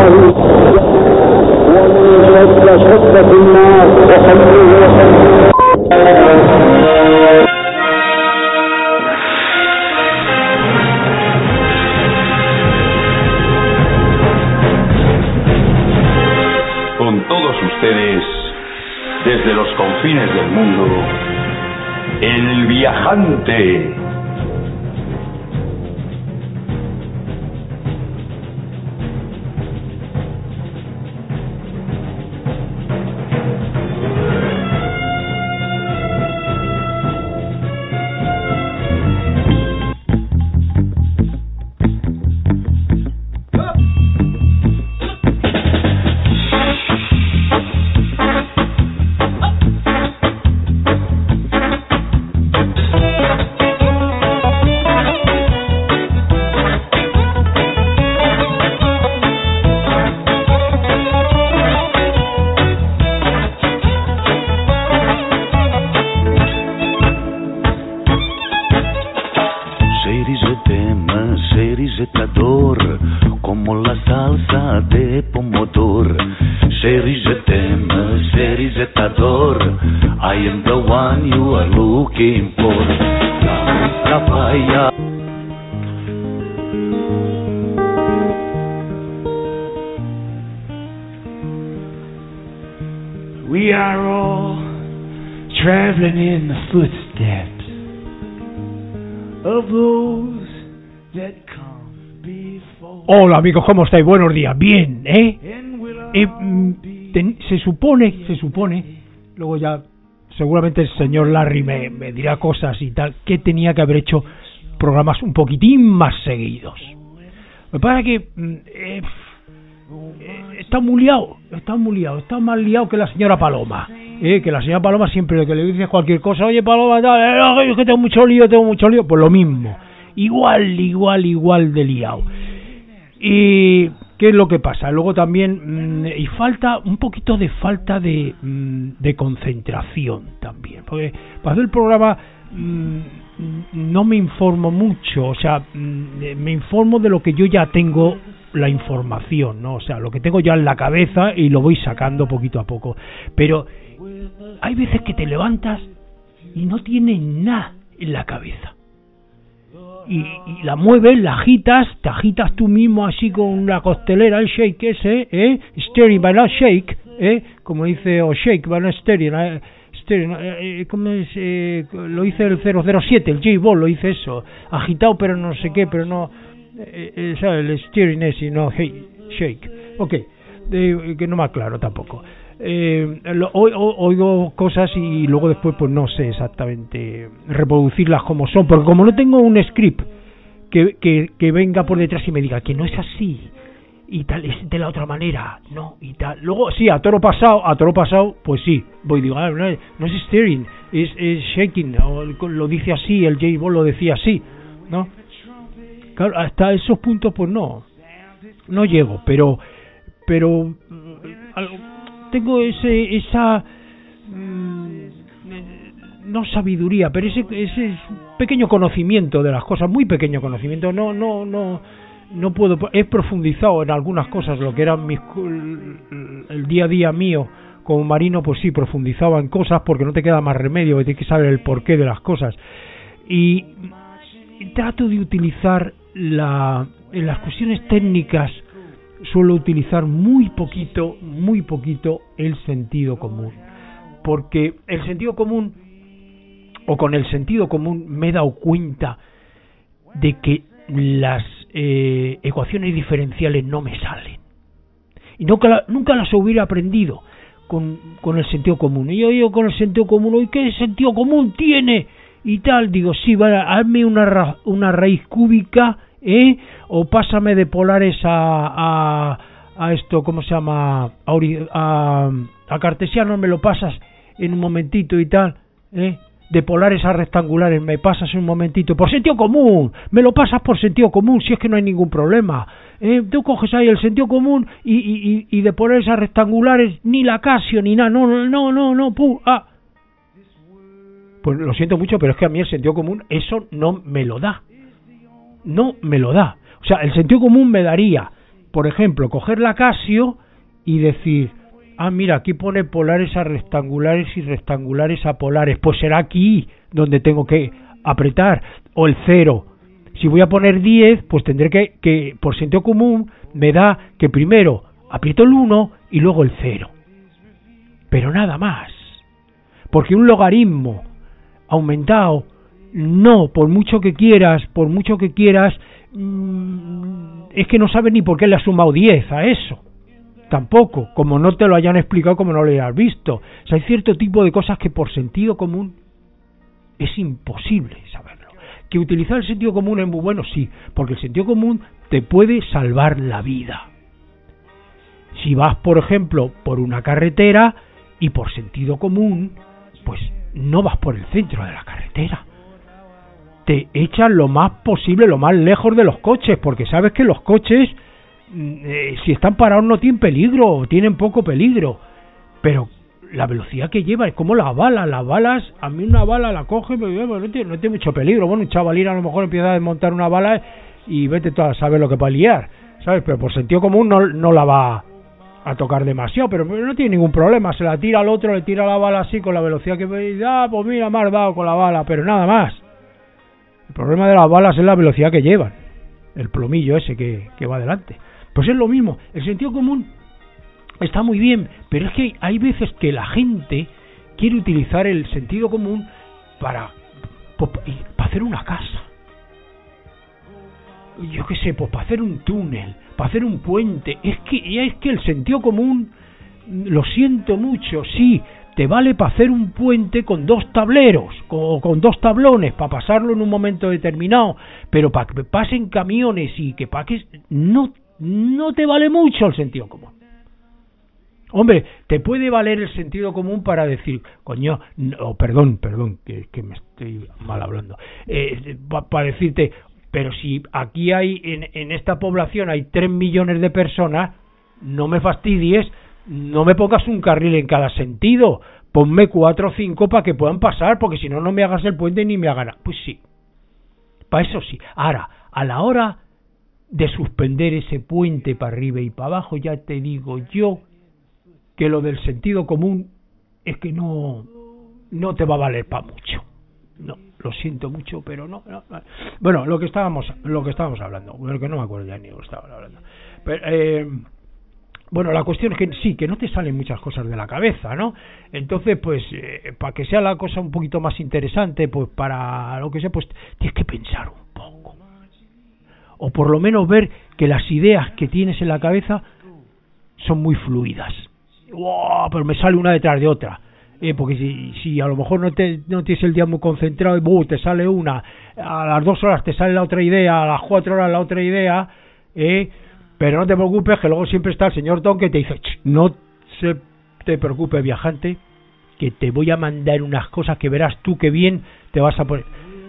الله ومن شد في النار وصلوا Con todos ustedes, desde los confines del mundo, el viajante. We are all traveling in the footsteps of those that come before. Hola amigos, ¿cómo estáis? Buenos días. Bien, se supone, luego ya seguramente el señor Larry me dirá cosas y tal, que tenía que haber hecho programas un poquitín más seguidos. Me pasa que está muy liado, está más liado que la señora Paloma, que la señora Paloma siempre que le dices cualquier cosa, oye Paloma, tal, es que tengo mucho lío, pues lo mismo, igual de liado. Y ¿qué es lo que pasa? Luego también y falta un poquito de concentración también, porque para hacer el programa no me informo mucho, o sea, me informo de lo que yo ya tengo la información, ¿no? O sea, lo que tengo ya en la cabeza y lo voy sacando poquito a poco. Pero hay veces que te levantas y no tienes nada en la cabeza. Y la mueves, la agitas, te agitas tú mismo así con la costelera, el shake ese, steering but not shake, como dice, o shake but not steering, ¿cómo es? Lo dice el 007, el J-Ball lo dice eso, agitado pero no sé qué, pero no, el steering es y no shake, ok, que no me aclaro tampoco. Oigo cosas y luego después pues no sé exactamente reproducirlas como son, porque como no tengo un script que venga por detrás y me diga que no es así y tal, es de la otra manera, no, y tal, luego sí, a toro pasado, pues sí, voy y digo, no es steering, es shaking, o lo dice así, el J-Ball lo decía así, ¿no? Claro, hasta esos puntos pues no llego, pero tengo esa no sabiduría, pero ese pequeño conocimiento de las cosas, muy pequeño conocimiento, no puedo, he profundizado en algunas cosas, lo que era el día a día mío como marino, pues sí, profundizaba en cosas porque no te queda más remedio, que tienes que saber el porqué de las cosas, y trato de utilizar en las cuestiones técnicas suelo utilizar muy poquito el sentido común, porque el sentido común, o con el sentido común me he dado cuenta de que las ecuaciones diferenciales no me salen, y nunca las hubiera aprendido con el sentido común. Y yo con el sentido común, ¿y qué sentido común tiene? Y tal, digo, sí, vale, hazme una raíz cúbica, o pásame de polares a esto, ¿cómo se llama? A cartesiano, me lo pasas en un momentito y tal, de polares a rectangulares, me pasas en un momentito, por sentido común, me lo pasas por sentido común, si es que no hay ningún problema, tú coges ahí el sentido común y de polares a rectangulares, ni la Casio, ni nada, no, pues lo siento mucho, pero es que a mí el sentido común eso no me lo da. O sea, el sentido común me daría por ejemplo, coger la Casio y decir, mira, aquí pone polares a rectangulares y rectangulares a polares, pues será aquí donde tengo que apretar, o el 0. Si voy a poner 10, pues tendré que por sentido común, me da que primero aprieto el 1 y luego el 0. Pero nada más. Porque un logaritmo aumentado, no, por mucho que quieras, es que no sabes ni por qué le has sumado 10 a eso. Tampoco, como no te lo hayan explicado, como no lo hayas visto. O sea, hay cierto tipo de cosas que por sentido común es imposible saberlo. Que utilizar el sentido común es muy bueno, sí, porque el sentido común te puede salvar la vida. Si vas, por ejemplo, por una carretera y por sentido común, pues no vas por el centro de la carretera. Te echas lo más posible, lo más lejos de los coches, porque sabes que los coches, si están parados no tienen peligro, tienen poco peligro, pero la velocidad que lleva es como las balas, a mí una bala la coge, no tiene mucho peligro. Bueno, un chavalín a lo mejor empieza a desmontar una bala y vete tú a saber lo que va a liar, ¿sabes? Pero por sentido común no la va a tocar demasiado, pero no tiene ningún problema, se la tira al otro, le tira la bala así con la velocidad que ve, pues mira, me has dado con la bala, pero nada más. El problema de las balas es la velocidad que llevan, el plomillo ese que va adelante. Pues es lo mismo, el sentido común está muy bien, pero es que hay veces que la gente quiere utilizar el sentido común para hacer una casa. Yo qué sé, pues para hacer un túnel, para hacer un puente. Es que el sentido común, lo siento mucho, sí, te vale para hacer un puente con 2 tableros, con 2 tablones, para pasarlo en un momento determinado, pero para que pasen camiones y que no te vale mucho el sentido común. Hombre, te puede valer el sentido común para decir, coño, no, perdón, que me estoy mal hablando, para decirte, pero si aquí hay, en esta población hay 3 millones de personas, no me fastidies, no me pongas un carril en cada sentido, ponme 4 o 5 para que puedan pasar, porque si no, no me hagas el puente ni me hagan. Pues sí, para eso sí. Ahora, a la hora de suspender ese puente para arriba y para abajo, ya te digo yo que lo del sentido común es que no te va a valer para mucho. No, lo siento mucho, pero no. Bueno, lo que estábamos hablando, bueno, que no me acuerdo ya ni lo que estábamos hablando. Pero, bueno, la cuestión es que sí, que no te salen muchas cosas de la cabeza, ¿no? Entonces, pues, para que sea la cosa un poquito más interesante, pues para lo que sea, pues tienes que pensar un poco. O por lo menos ver que las ideas que tienes en la cabeza son muy fluidas. ¡Wow! Pero me sale una detrás de otra. Porque si a lo mejor no tienes el día muy concentrado y te sale una, a las 2 horas te sale la otra idea, a las 4 horas la otra idea, pero no te preocupes, que luego siempre está el señor Tom que te dice, no te preocupes, viajante, que te voy a mandar unas cosas que verás tú que bien te vas a poner.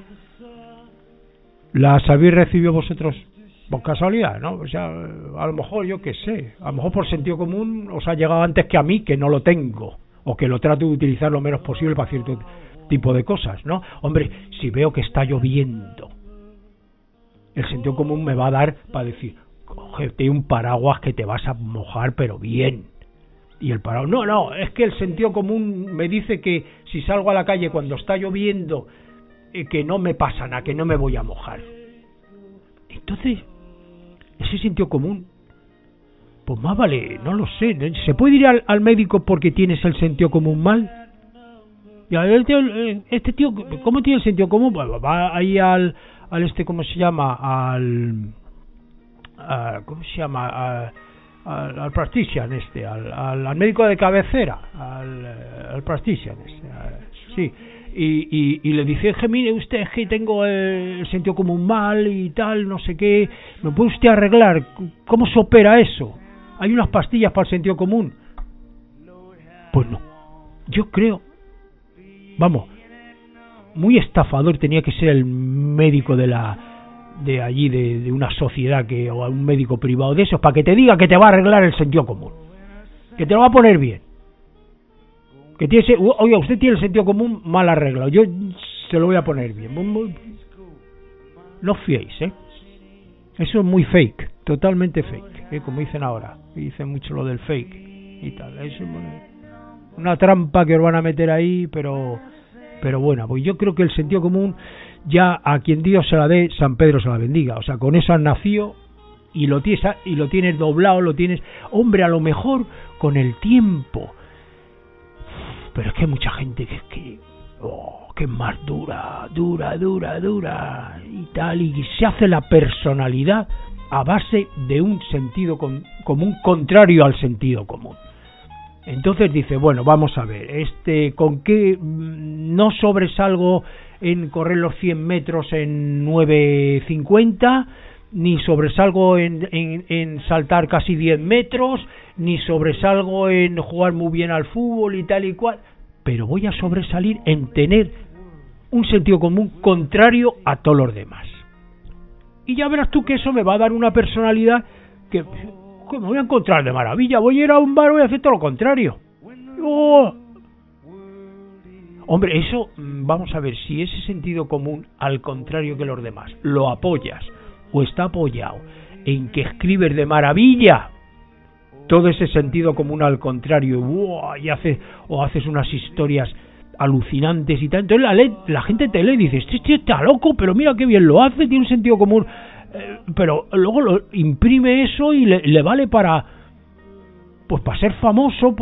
¿Las habéis recibido vosotros por casualidad, no? O sea, a lo mejor, yo qué sé, a lo mejor por sentido común os ha llegado antes que a mí, que no lo tengo, o que lo trato de utilizar lo menos posible para cierto tipo de cosas, ¿no? Hombre, si veo que está lloviendo, el sentido común me va a dar para decir, cógete un paraguas que te vas a mojar, pero bien. Y el paraguas, no, es que el sentido común me dice que si salgo a la calle cuando está lloviendo, que no me pasa nada, que no me voy a mojar. Entonces, ese sentido común, pues más vale, no lo sé, ¿se puede ir al médico porque tienes el sentido común mal? Este tío, ¿cómo tiene el sentido común? Pues va ahí al ¿cómo se llama? Al practician al médico de cabecera, al practician sí, y le dice, mire usted, es que tengo el sentido común mal y tal, no sé qué, ¿me puede usted arreglar? ¿Cómo se opera eso? ¿Hay unas pastillas para el sentido común? Pues no, yo creo, vamos, muy estafador tenía que ser el médico de allí, de una sociedad o un médico privado de esos, para que te diga que te va a arreglar el sentido común, que te lo va a poner bien, que tiene, oiga, usted tiene el sentido común mal arreglado, yo se lo voy a poner bien. No os fiéis, eso es muy fake. totalmente fake, como dicen ahora, dicen mucho lo del fake y tal. Es una trampa que os van a meter ahí, pero bueno, pues yo creo que el sentido común, ya a quien Dios se la dé, San Pedro se la bendiga. O sea, con eso has nacido y lo tienes doblado, lo tienes, hombre, a lo mejor con el tiempo, pero es que hay mucha gente que es más dura y tal, y se hace la personalidad a base de un sentido común contrario al sentido común. Entonces dice, bueno, vamos a ver, ¿con qué no sobresalgo en correr los 100 metros en 9:50, ni sobresalgo en saltar casi 10 metros, ni sobresalgo en jugar muy bien al fútbol y tal y cual, pero voy a sobresalir en tener un sentido común contrario a todos los demás? Y ya verás tú que eso me va a dar una personalidad que me voy a encontrar de maravilla. Voy a ir a un bar, voy a hacer todo lo contrario. ¡Oh! Hombre, eso, vamos a ver, si ese sentido común al contrario que los demás lo apoyas o está apoyado en que escribes de maravilla todo ese sentido común al contrario, ¡wow! Y haces unas historias alucinantes y tal, entonces la gente te lee y dice, este está loco, pero mira qué bien lo hace, tiene un sentido común, pero luego lo imprime eso y le vale para ser famoso,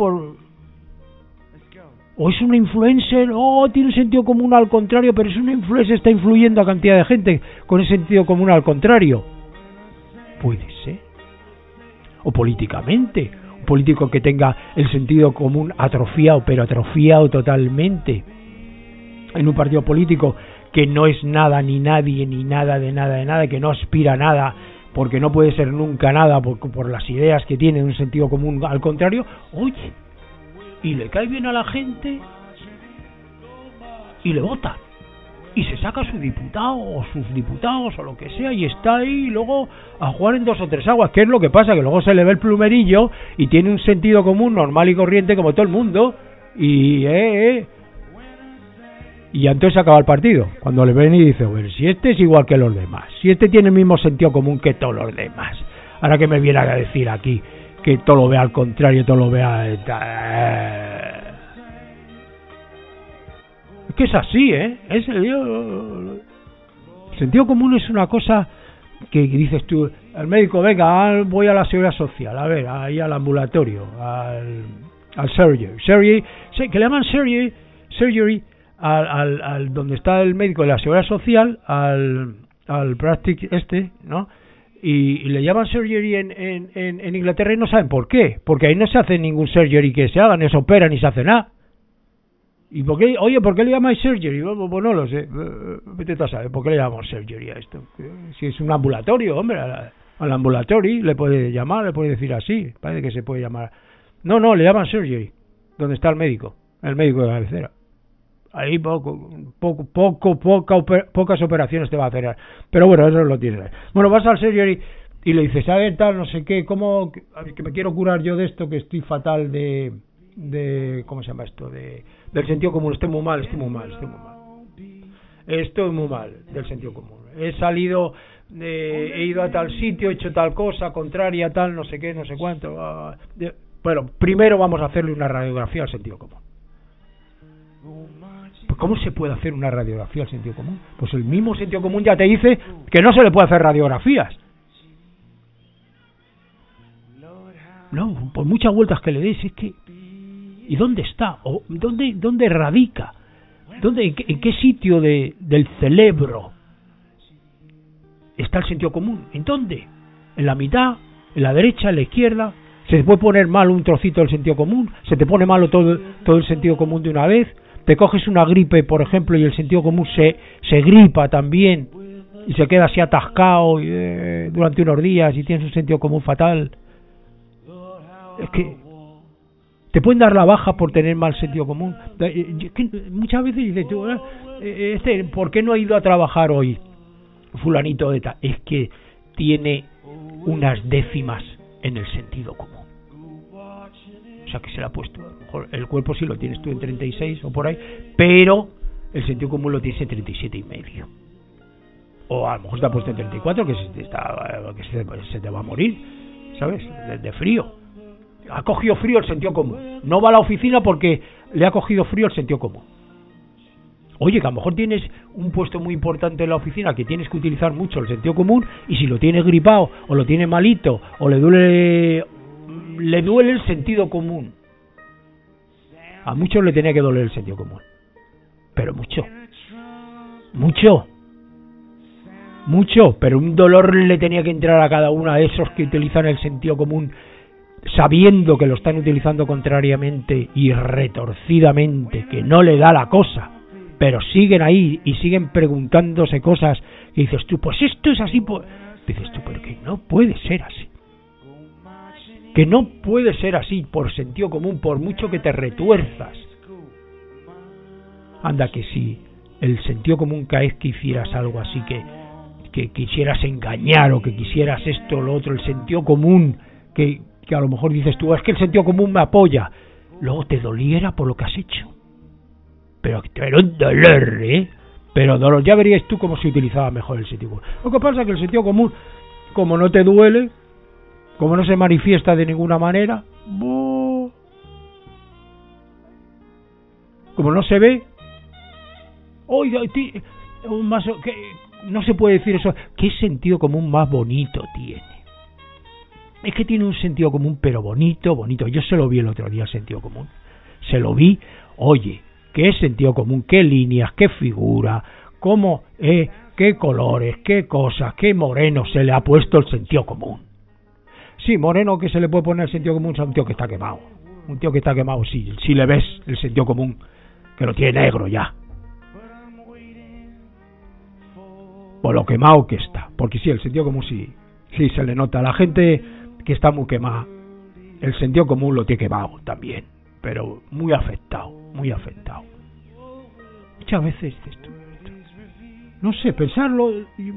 o es una influencer, tiene un sentido común al contrario, pero es una influencer, está influyendo a cantidad de gente con ese sentido común al contrario. Puede ser. O políticamente, un político que tenga el sentido común atrofiado, pero atrofiado totalmente, en un partido político que no es nada ni nadie ni nada de nada, que no aspira a nada, porque no puede ser nunca nada por las ideas que tiene, un sentido común al contrario, oye, y le cae bien a la gente y le vota y se saca su diputado o sus diputados o lo que sea y está ahí luego a jugar en 2 o 3 aguas. ¿Qué es lo que pasa? Que luego se le ve el plumerillo y tiene un sentido común normal y corriente como todo el mundo y entonces se acaba el partido cuando le ven y dice, bueno, si este es igual que los demás, si este tiene el mismo sentido común que todos los demás, ahora que me viene a decir aquí que todo lo vea al contrario, todo lo vea... Es que es así, el sentido común es una cosa que dices tú, el médico, venga, voy a la seguridad social, a ver, ahí al ambulatorio, al surgery, que le llaman surgery al donde está el médico de la seguridad social, al practic ¿no? Y le llaman surgery en Inglaterra y no saben por qué, porque ahí no se hace ningún surgery que se haga, ni se opera, ni se hace nada. ¿Y por qué? Oye, ¿por qué le llamáis surgery? Pues no lo sé, vete a saber, ¿por qué le llamamos surgery a esto? Si es un ambulatorio, hombre, al ambulatorio le puede llamar, le puede decir así, parece que se puede llamar. No, le llaman surgery, donde está el médico de cabecera. Ahí pocas operaciones te va a hacer. Pero bueno, eso lo tienes. Bueno, vas al surgery y le dices, a ver, tal, no sé qué, ¿cómo? Que me quiero curar yo de esto, que estoy fatal de ¿cómo se llama esto? Del sentido común, estoy muy mal del sentido común. He ido a tal sitio, he hecho tal cosa, contraria, tal, no sé qué, no sé cuánto. Bueno, primero vamos a hacerle una radiografía al sentido común. Pues ¿cómo se puede hacer una radiografía al sentido común? Pues el mismo sentido común ya te dice que no se le puede hacer radiografías. No, por muchas vueltas que le des, es que... ¿Y dónde está? ¿O dónde radica? ¿En qué sitio del cerebro está el sentido común? ¿En dónde? ¿En la mitad? ¿En la derecha? ¿En la izquierda? ¿Se te puede poner mal un trocito del sentido común? ¿Se te pone malo todo el sentido común de una vez? ¿Te coges una gripe, por ejemplo, y el sentido común se gripa también y se queda así atascado durante unos días y tienes un sentido común fatal? Es que te pueden dar la baja por tener mal sentido común. Muchas veces dices tú, ¿por qué no ha ido a trabajar hoy fulanito de tal? Es que tiene unas décimas en el sentido común. O sea, que se le ha puesto, a lo mejor el cuerpo sí lo tienes tú en 36 o por ahí, pero el sentido común lo tienes en 37,5 o a lo mejor te ha puesto en 34, que se te va a morir, ¿sabes? De frío. Ha cogido frío el sentido común. No va a la oficina porque le ha cogido frío el sentido común. Oye, que a lo mejor tienes un puesto muy importante en la oficina que tienes que utilizar mucho el sentido común, y si lo tienes gripado o lo tienes malito o le duele el sentido común. A muchos le tenía que doler el sentido común, pero mucho, pero un dolor le tenía que entrar a cada uno de esos que utilizan el sentido común sabiendo que lo están utilizando contrariamente y retorcidamente, que no le da la cosa, pero siguen ahí y siguen preguntándose cosas y dices tú, pues esto es así, dices tú, pero que no puede ser así, que no puede ser así por sentido común, por mucho que te retuerzas. Anda, que si el sentido común cada vez que hicieras algo así, que quisieras engañar o que quisieras esto o lo otro, el sentido común, que a lo mejor dices tú, es que el sentido común me apoya, luego te doliera por lo que has hecho, pero un dolor, pero dolor. Ya verías tú cómo se utilizaba mejor el sentido común. Lo que pasa es que el sentido común, como no te duele, como no se manifiesta de ninguna manera, como no se ve, oiga, no se puede decir eso. ¿Qué sentido común más bonito tiene? Es que tiene un sentido común, pero bonito. Yo se lo vi el otro día, el sentido común. Se lo vi, oye, qué sentido común, qué líneas, qué figura, cómo, qué colores, qué cosas, qué moreno se le ha puesto el sentido común. Sí, moreno que se le puede poner el sentido común es un tío que está quemado. Un tío que está quemado, sí, si le ves el sentido común, que lo tiene negro ya. Por lo quemado que está. Porque sí, el sentido común sí se le nota. A la gente que está muy quemada, el sentido común lo tiene quemado también, pero muy afectado. Muchas veces esto, no sé, pensarlo,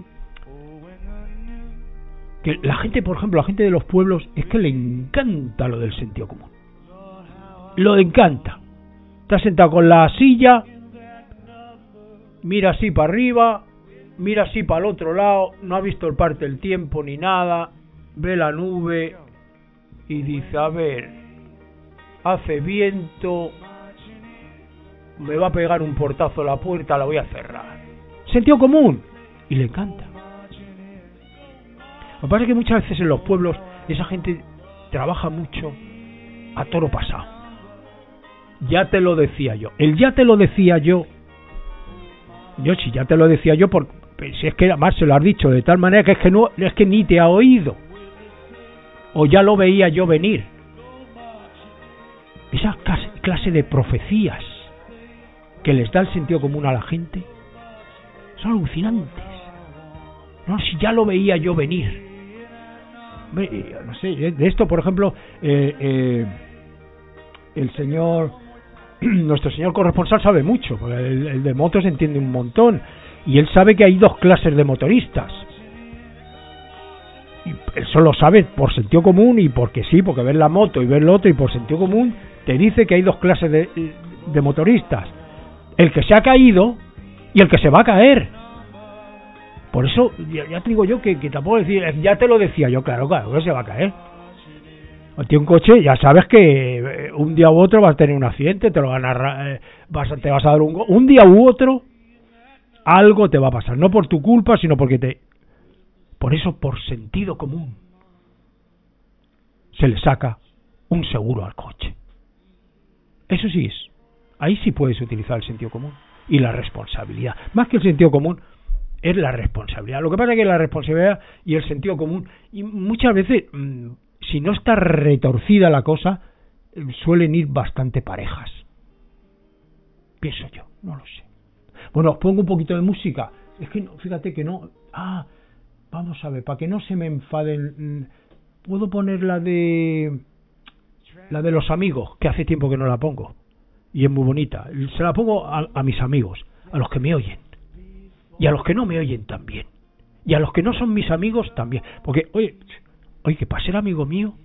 que la gente, por ejemplo, la gente de los pueblos, es que le encanta lo del sentido común. Lo encanta. Está sentado con la silla, mira así para arriba, mira así para el otro lado, no ha visto el parte del tiempo ni nada, ve la nube y dice, a ver, hace viento, me va a pegar un portazo a la puerta, la voy a cerrar. Sentido común. Y le encanta. Lo que pasa es que muchas veces en los pueblos esa gente trabaja mucho a toro pasado. Ya te lo decía yo. Si ya te lo decía yo, si es que además se lo has dicho de tal manera que es que ni te ha oído, o ya lo veía yo venir. Esa clase de profecías que les da el sentido común a la gente son alucinantes. No, si ya lo veía yo venir. No sé, de esto, por ejemplo, el señor, nuestro señor corresponsal sabe mucho, porque el de motos entiende un montón, y él sabe que hay dos clases de motoristas. Y él solo sabe por sentido común y porque sí, porque ver la moto y ver lo otro, y por sentido común te dice que hay dos clases de motoristas: el que se ha caído y el que se va a caer. Por eso ya te digo yo que tampoco decir, ya te lo decía yo, claro que se va a caer. O tiene un coche, ya sabes que un día u otro vas a tener un accidente, te vas a dar un día u otro, algo te va a pasar, no por tu culpa, sino porque por eso, por sentido común, se le saca un seguro al coche. Eso sí es, ahí sí puedes utilizar el sentido común y la responsabilidad. Más que el sentido común, es la responsabilidad. Lo que pasa es que la responsabilidad y el sentido común, y muchas veces, si no está retorcida la cosa, suelen ir bastante parejas. Pienso yo, no lo sé. Bueno, os pongo un poquito de música. Es que, fíjate que no... vamos a ver, para que no se me enfaden, puedo poner la de los amigos, que hace tiempo que no la pongo, y es muy bonita. Se la pongo a mis amigos, a los que me oyen, y a los que no me oyen también, y a los que no son mis amigos también, porque oye, que para ser amigo mío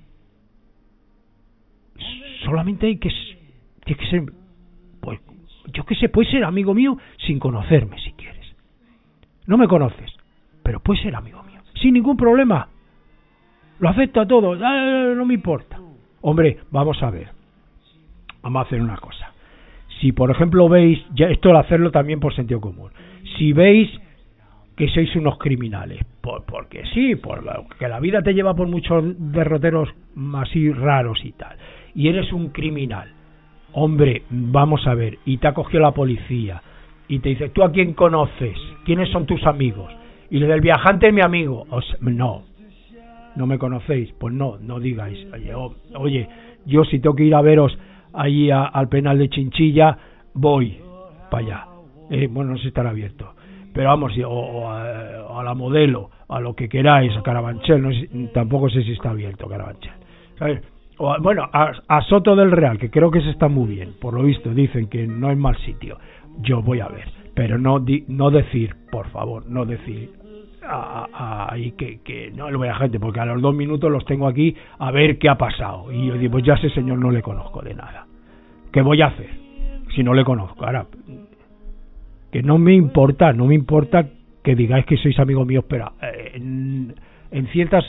solamente tiene que ser, pues yo qué sé, puedes ser amigo mío sin conocerme si quieres. No me conoces, pero puede ser amigo mío, sin ningún problema. Lo acepto a todo, no me importa. Hombre, vamos a ver. Vamos a hacer una cosa. Si, por ejemplo, veis, ya esto de hacerlo también por sentido común, si veis que sois unos criminales, porque sí, porque la vida te lleva por muchos derroteros así raros y tal, y eres un criminal, hombre, vamos a ver, y te ha cogido la policía, y te dice, ¿tú a quién conoces? ¿Quiénes son tus amigos? Y el viajante es mi amigo. No me conocéis, pues no digáis, oye, yo si tengo que ir a veros allí al penal de Chinchilla, voy para allá. Bueno, no sé si estará abierto, pero vamos, o a la Modelo, a lo que queráis, a Carabanchel, no sé, tampoco sé si está abierto Carabanchel, ¿sabes? Bueno, a Soto del Real, que creo que se está muy bien, por lo visto dicen que no es mal sitio. Yo voy a ver, pero no decir, por favor, no decir ahí que no lo voy a gente, porque a los 2 minutos los tengo aquí a ver qué ha pasado, y yo digo, pues ya ese señor no le conozco de nada, ¿qué voy a hacer si no le conozco? Ahora, que no me importa que digáis que sois amigos míos, pero en ciertas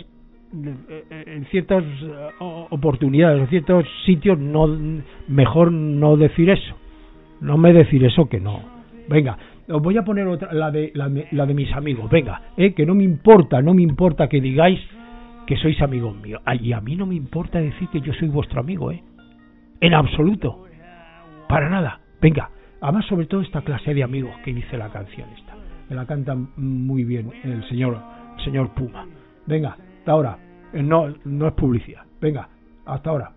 oportunidades, en ciertos sitios, mejor no decir eso, no me decir eso, que no. Venga, os voy a poner otra, la de mis amigos, venga, que no me importa que digáis que sois amigos míos, y a mí no me importa decir que yo soy vuestro amigo, en absoluto, para nada. Venga, además, sobre todo esta clase de amigos que dice la canción esta, me la canta muy bien el señor Puma. Venga, hasta ahora, no es publicidad, venga, hasta ahora.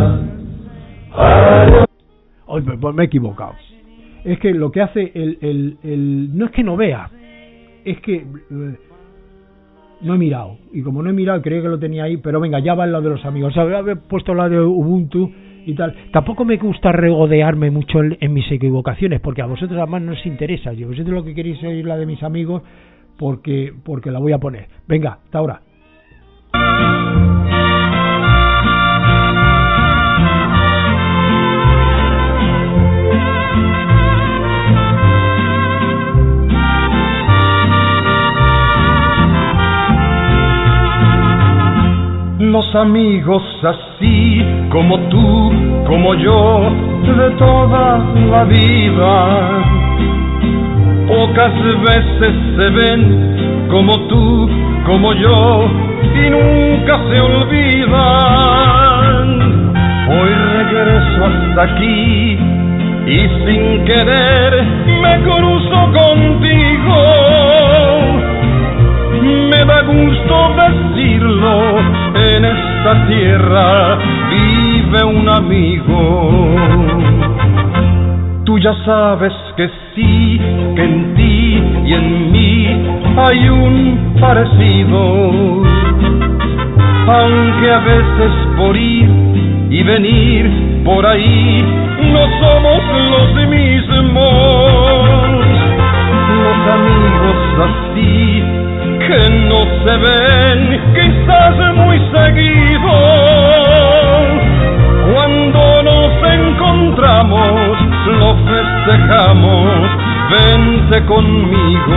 Hoy pues me he equivocado. Es que lo que hace no es que no vea, es que no he mirado, y como no he mirado, creía que lo tenía ahí, pero venga, ya va el lado de los amigos. O sea, había puesto la de Ubuntu y tal. Tampoco me gusta regodearme mucho en mis equivocaciones, porque a vosotros además no os interesa. Si vosotros lo que queréis oír la de mis amigos, porque la voy a poner. Venga, hasta ahora. Los amigos así como tú, como yo, de toda la vida, pocas veces se ven como tú, como yo, y nunca se olvidan. Hoy regreso hasta aquí y sin querer me cruzo contigo. Me da gusto decirlo, en esta tierra vive un amigo. Tú ya sabes que sí, que en ti y en mí hay un parecido, aunque a veces por ir y venir por ahí no somos los mismos. Los amigos así que no se ven quizás muy seguido, cuando nos encontramos lo festejamos, vente conmigo.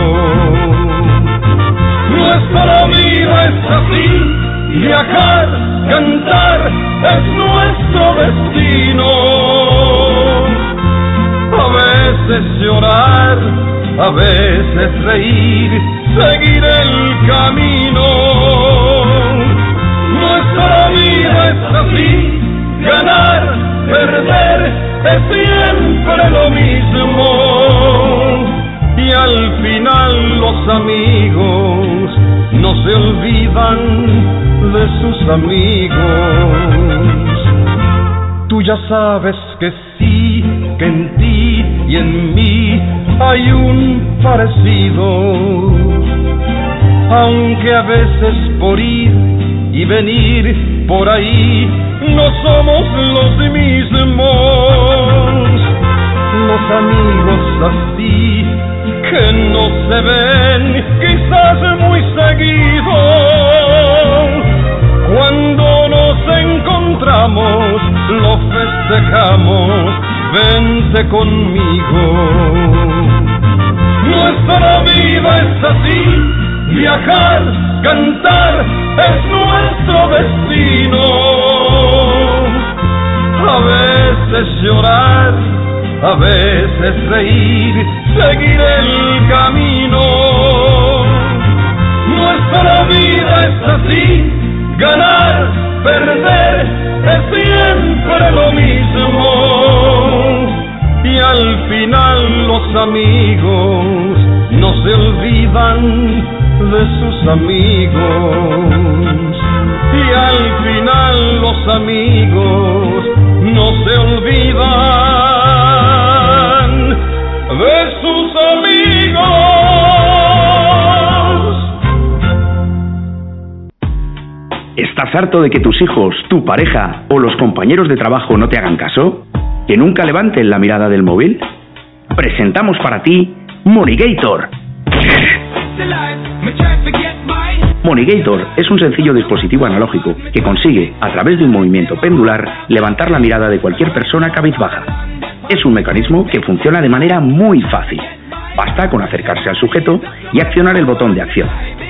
Nuestra vida es así, viajar, cantar es nuestro destino. A veces llorar, a veces reír, seguir el camino. Nuestra vida es así, ganar, perder es siempre lo mismo. Y al final los amigos no se olvidan de sus amigos. Tú ya sabes que sí, que en ti y en mí hay un parecido, aunque a veces por ir y venir por ahí no somos los mismos. Los amigos así que no se ven quizás muy seguido, cuando nos encontramos lo festejamos, vente conmigo. Nuestra vida es así, viajar, cantar es nuestro destino. A veces llorar, a veces reír, seguir el camino. Nuestra vida es así, ganar, perder, es siempre lo mismo. Y al final los amigos no se olvidan de sus amigos. Y al final los amigos no se olvidan de sus amigos. ¿Estás harto de que tus hijos, tu pareja o los compañeros de trabajo no te hagan caso? ¿Que nunca levanten la mirada del móvil? Presentamos para ti Monigator. Monigator es un sencillo dispositivo analógico que consigue, a través de un movimiento pendular, levantar la mirada de cualquier persona cabizbaja. Es un mecanismo que funciona de manera muy fácil. Basta con acercarse al sujeto y accionar el botón de acción.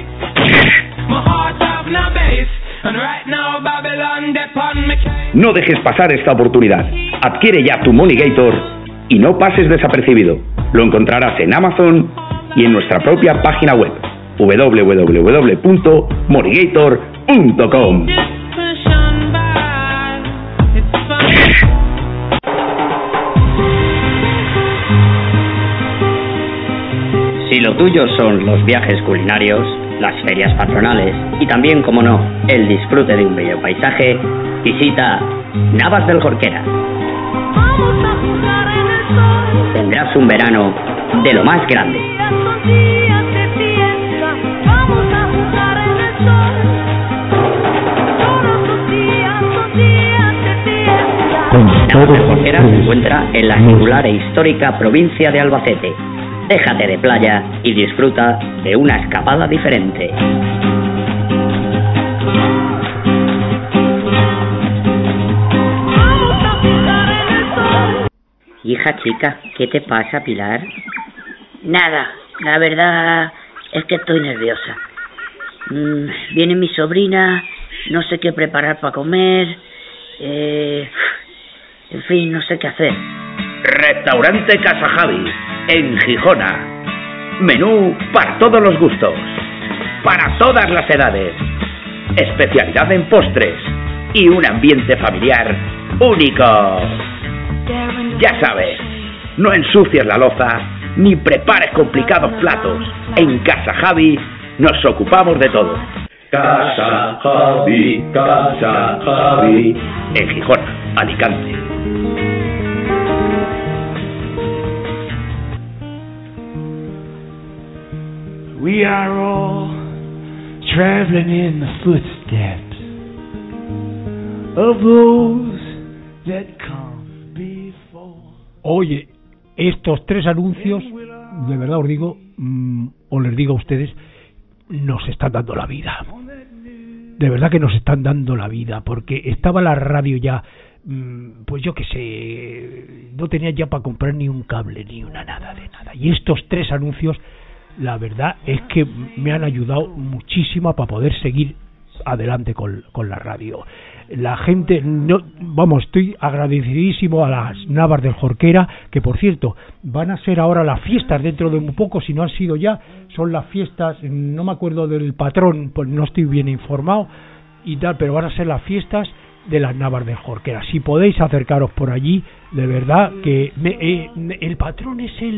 No dejes pasar esta oportunidad. Adquiere ya tu Monigator y no pases desapercibido. Lo encontrarás en Amazon y en nuestra propia página web www.monigator.com. Si lo tuyo son los viajes culinarios, las ferias patronales y también, como no, el disfrute de un bello paisaje, visita Navas del Jorquera. Tendrás un verano de lo más grande. Navas del Jorquera se encuentra en la singular e histórica provincia de Albacete. Déjate de playa y disfruta de una escapada diferente. Hija chica, ¿qué te pasa, Pilar? Nada, la verdad es que estoy nerviosa. Viene mi sobrina, no sé qué preparar para comer, en fin, no sé qué hacer. Restaurante Casa Javi, en Gijona. Menú para todos los gustos, para todas las edades. Especialidad en postres y un ambiente familiar único. Ya sabes, no ensucies la loza ni prepares complicados platos. En Casa Javi nos ocupamos de todo. Casa Javi, Casa Javi. En Gijona, Alicante. We are all traveling in the footsteps of those that come before. Oye, estos tres anuncios, de verdad os digo, o les digo a ustedes, nos están dando la vida. De verdad que nos están dando la vida, porque estaba la radio ya, pues yo qué sé, no tenía ya para comprar ni un cable, ni una nada de nada. Y estos tres anuncios, la verdad es que me han ayudado muchísimo para poder seguir adelante con la radio. La gente, estoy agradecidísimo a las Navas del Jorquera, que por cierto, van a ser ahora las fiestas dentro de muy poco, si no han sido ya, son las fiestas, no me acuerdo del patrón, pues no estoy bien informado y tal, pero van a ser las fiestas de las Navas del Jorquera. Si podéis acercaros por allí, de verdad que el patrón es el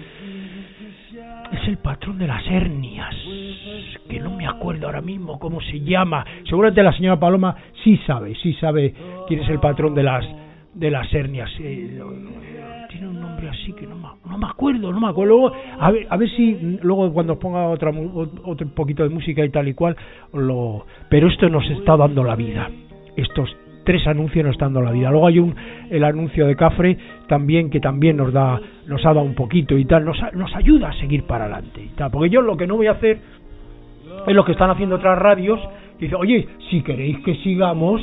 patrón de las hernias, que no me acuerdo ahora mismo cómo se llama. Seguramente la señora Paloma sí sabe quién es el patrón de las hernias. Tiene un nombre así que no me acuerdo. Luego, a ver si luego cuando os ponga otro poquito de música y tal y cual, pero esto nos está dando la vida. Estos tres anuncios nos están dando la vida. Luego hay el anuncio de Cafre también, que también nos ha dado un poquito y tal, nos ayuda a seguir para adelante y tal, porque yo lo que no voy a hacer es lo que están haciendo otras radios, que dice, oye, si queréis que sigamos,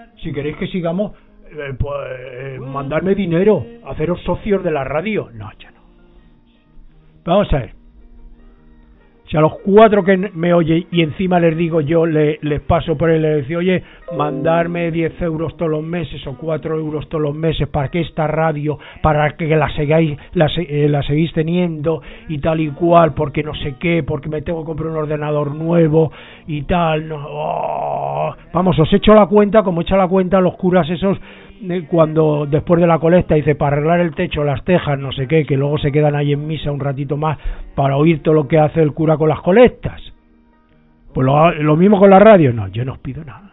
pues mandarme dinero, haceros socios de la radio. No, ya no. Vamos a ver, Si a los 4 que me oye y encima les digo yo, les paso por él, les digo, oye, mandarme 10 euros todos los meses o 4 euros todos los meses para que esta radio, para que la seguís teniendo y tal y cual, porque no sé qué, porque me tengo que comprar un ordenador nuevo y tal, no, vamos, os echo la cuenta, como echa la cuenta los curas esos, cuando después de la colecta dice para arreglar el techo, las tejas, no sé qué, que luego se quedan ahí en misa un ratito más para oír todo lo que hace el cura con las colectas. Pues lo mismo con la radio. No, yo no os pido nada.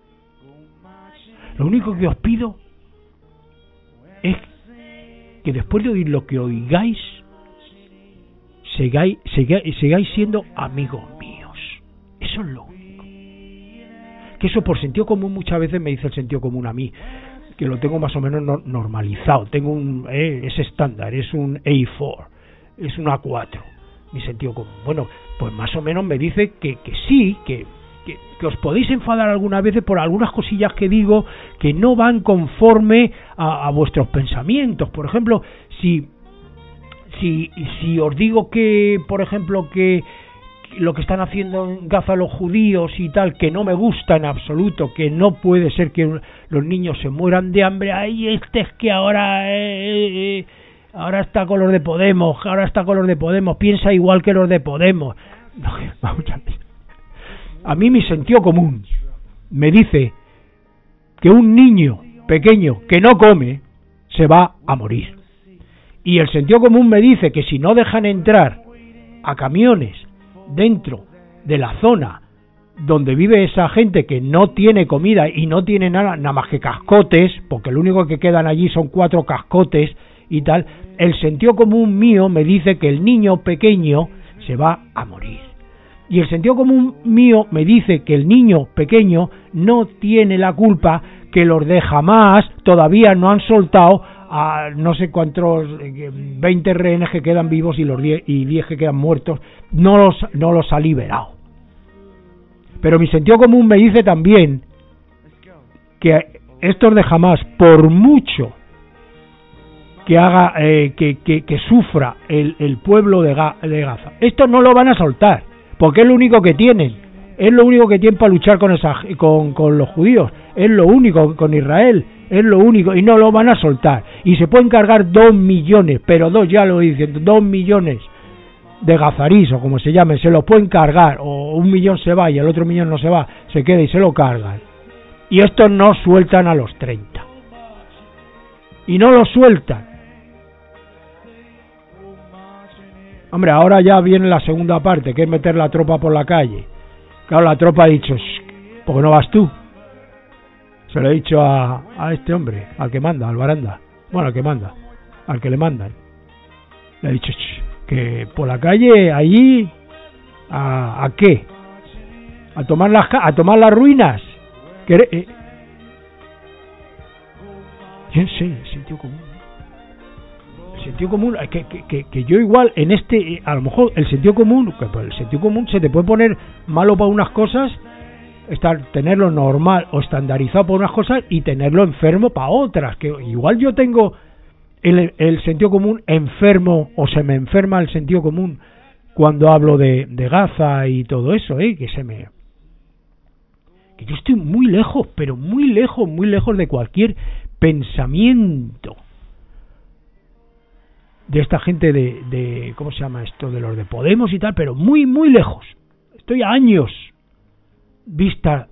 Lo único que os pido es que después de oír lo que oigáis, sigáis siendo amigos míos. Eso es lo único. Que eso por sentido común muchas veces me dice el sentido común a mí, que lo tengo más o menos normalizado, tengo es estándar, es un A4, es un A4, mi sentido común. Bueno, pues más o menos me dice que sí, que os podéis enfadar algunas veces por algunas cosillas que digo que no van conforme a vuestros pensamientos. Por ejemplo, si os digo que, por ejemplo, que lo que están haciendo en Gaza los judíos y tal, que no me gusta en absoluto, que no puede ser que los niños se mueran de hambre, ay, es que ahora está con los de Podemos, piensa igual que los de Podemos. No, vamos a mí mi sentido común me dice que un niño pequeño que no come se va a morir. Y el sentido común me dice que si no dejan entrar a camiones dentro de la zona donde vive esa gente que no tiene comida y no tiene nada más que cascotes, porque lo único que quedan allí son 4 cascotes y tal, el sentido común mío me dice que el niño pequeño se va a morir. Y el sentido común mío me dice que el niño pequeño no tiene la culpa, que los de Hamas todavía no han soltado a no sé cuántos 20 rehenes que quedan vivos y los 10 que quedan muertos, no los ha liberado. Pero mi sentido común me dice también que estos de Hamas, por mucho que haga que sufra el pueblo de Gaza, estos no lo van a soltar, porque es lo único que tienen, para luchar con los judíos, es lo único, con Israel, es lo único, y no lo van a soltar. Y se pueden cargar 2 millones, pero 2, ya lo dicen, 2 millones de gazarís, o como se llame, se lo pueden cargar, o 1 millón se va y el otro millón no se va, se queda y se lo cargan. Y estos no sueltan a los 30. Y no lo sueltan. Hombre, ahora ya viene la segunda parte, que es meter la tropa por la calle. Claro, la tropa ha dicho, ¿por qué no vas tú? Se lo he dicho a este hombre, al que manda, al Baranda. Bueno, al que manda, al que le mandan. Le he dicho, que por la calle, allí, ¿a qué? ¿A tomar las ruinas? Yo no sé, el sentido común. El sentido común, que yo igual, en a lo mejor el sentido común se te puede poner malo para unas cosas, tenerlo normal o estandarizado para unas cosas y tenerlo enfermo para otras, que igual yo tengo el sentido común enfermo, o se me enferma el sentido común cuando hablo de Gaza y todo eso, que yo estoy muy lejos, pero muy lejos de cualquier pensamiento de esta gente de ¿cómo se llama esto? De los de Podemos y tal, pero muy lejos. Estoy a años vista.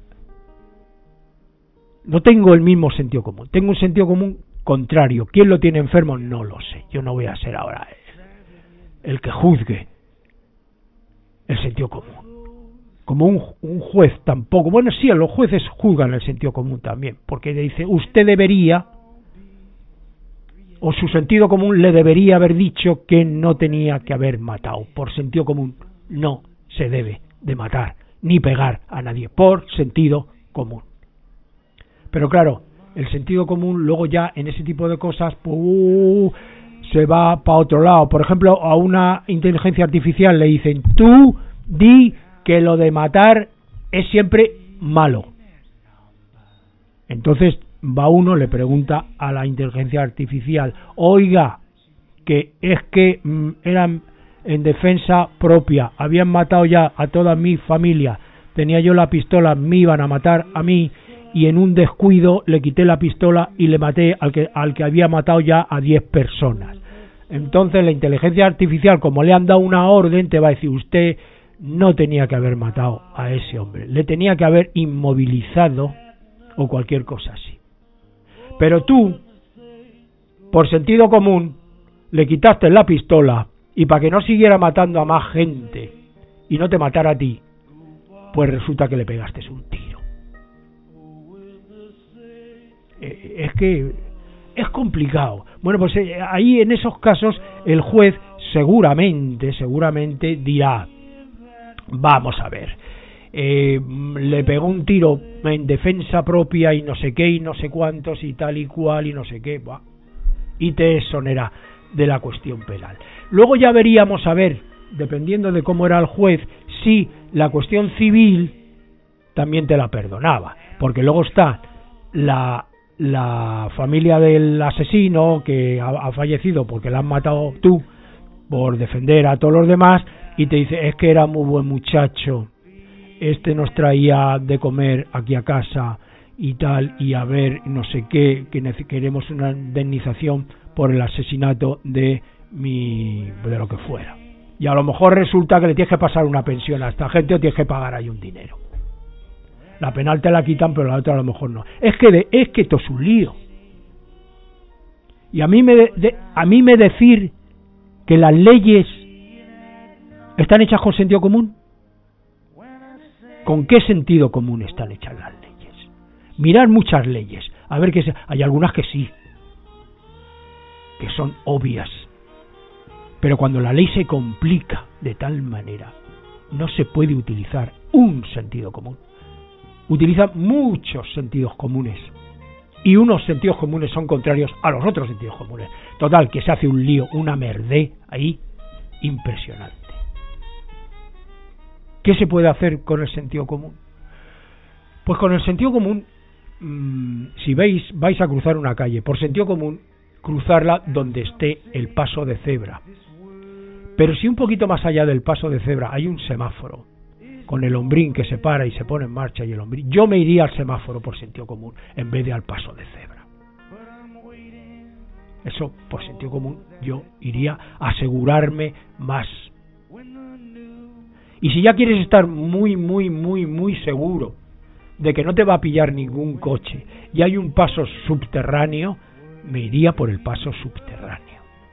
No tengo el mismo sentido común, tengo un sentido común contrario. ¿Quién lo tiene enfermo? No lo sé. Yo no voy a ser ahora el que juzgue el sentido común. Como un juez tampoco. Bueno, sí, los jueces juzgan el sentido común también, porque dice, usted debería, o su sentido común le debería haber dicho que no tenía que haber matado. Por sentido común no se debe de matar ni pegar a nadie, por sentido común. Pero claro, el sentido común luego ya en ese tipo de cosas se va para otro lado. Por ejemplo, a una inteligencia artificial le dicen, tú di que lo de matar es siempre malo. Entonces va uno, le pregunta a la inteligencia artificial, oiga, que es que eran en defensa propia. Habían matado ya a toda mi familia. Tenía yo la pistola, me iban a matar a mí, y en un descuido le quité la pistola y le maté al que había matado ya a 10 personas. Entonces la inteligencia artificial, como le han dado una orden, te va a decir: usted no tenía que haber matado a ese hombre, le tenía que haber inmovilizado o cualquier cosa así. Pero tú, por sentido común, le quitaste la pistola, y para que no siguiera matando a más gente y no te matara a ti, pues resulta que le pegaste un tiro. Es que es complicado. Bueno, pues ahí en esos casos el juez seguramente dirá: vamos a ver, le pegó un tiro en defensa propia y no sé qué y no sé cuántos y tal y cual y no sé qué, y te exonera de la cuestión penal. Luego ya veríamos, a ver, dependiendo de cómo era el juez, si la cuestión civil también te la perdonaba, porque luego está la familia del asesino que ha fallecido porque la has matado tú por defender a todos los demás, y te dice: es que era muy buen muchacho, este nos traía de comer aquí a casa y tal, y a ver, no sé qué, que queremos una indemnización por el asesinato de lo que fuera. Y a lo mejor resulta que le tienes que pasar una pensión a esta gente o tienes que pagar ahí un dinero. La penal te la quitan, pero la otra a lo mejor no. Es que esto es un lío. Y a mí me decir que las leyes están hechas con sentido común. ¿Con qué sentido común están hechas las leyes? Mirad muchas leyes, a ver que hay algunas que sí, que son obvias, pero cuando la ley se complica de tal manera, no se puede utilizar un sentido común. Utiliza muchos sentidos comunes, y unos sentidos comunes son contrarios a los otros sentidos comunes. Total, que se hace un lío, una merdé ahí impresionante. ¿Qué se puede hacer con el sentido común? Pues con el sentido común, si vais a cruzar una calle, por sentido común, cruzarla donde esté el paso de cebra. Pero si un poquito más allá del paso de cebra hay un semáforo, con el hombrín que se para y se pone en marcha y el hombrín, yo me iría al semáforo por sentido común en vez de al paso de cebra. Eso, por sentido común, yo iría a asegurarme más. Y si ya quieres estar muy seguro de que no te va a pillar ningún coche y hay un paso subterráneo, me iría por el paso subterráneo.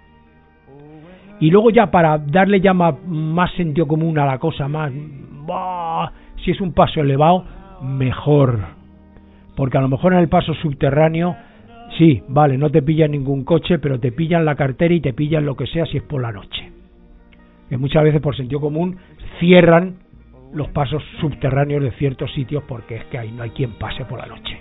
Y luego ya para darle ya más sentido común a la cosa, más, si es un paso elevado, mejor. Porque a lo mejor en el paso subterráneo, sí, vale, no te pillan ningún coche, pero te pillan la cartera y te pillan lo que sea si es por la noche. Que muchas veces por sentido común cierran los pasos subterráneos de ciertos sitios porque es que ahí no hay quien pase por la noche.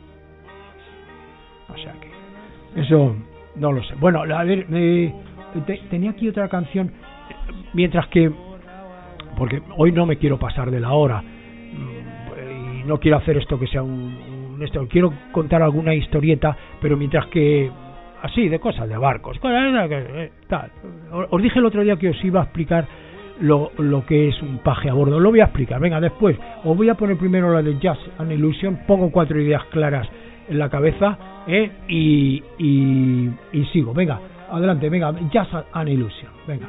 O sea que eso no lo sé. Bueno, a ver, tenía aquí otra canción, mientras que, porque hoy no me quiero pasar de la hora y no quiero hacer esto que sea quiero contar alguna historieta, pero mientras que así, de cosas de barcos, tal. Os dije el otro día que os iba a explicar lo que es un paje a bordo. Lo voy a explicar, venga, después os voy a poner primero la de Jazz and Illusion, pongo 4 ideas claras en la cabeza, y sigo, venga, adelante, venga, Jazz and Illusion, venga.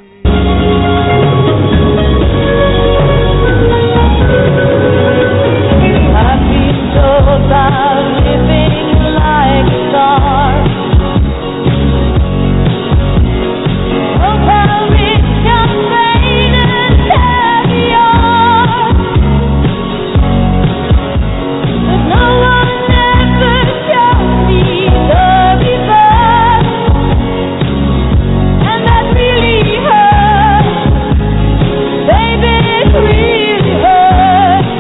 Really hurt.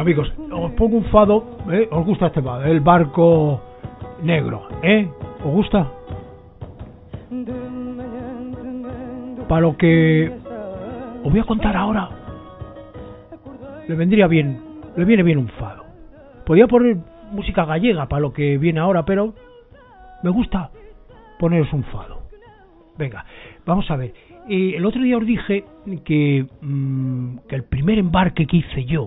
amigos, os pongo un fado, ¿os gusta este fado? El barco negro, ¿os gusta? Para lo que os voy a contar ahora, le viene bien un fado. Podía poner música gallega para lo que viene ahora, pero me gusta poneros un fado. Venga, vamos a ver. El otro día os dije que el primer embarque que hice yo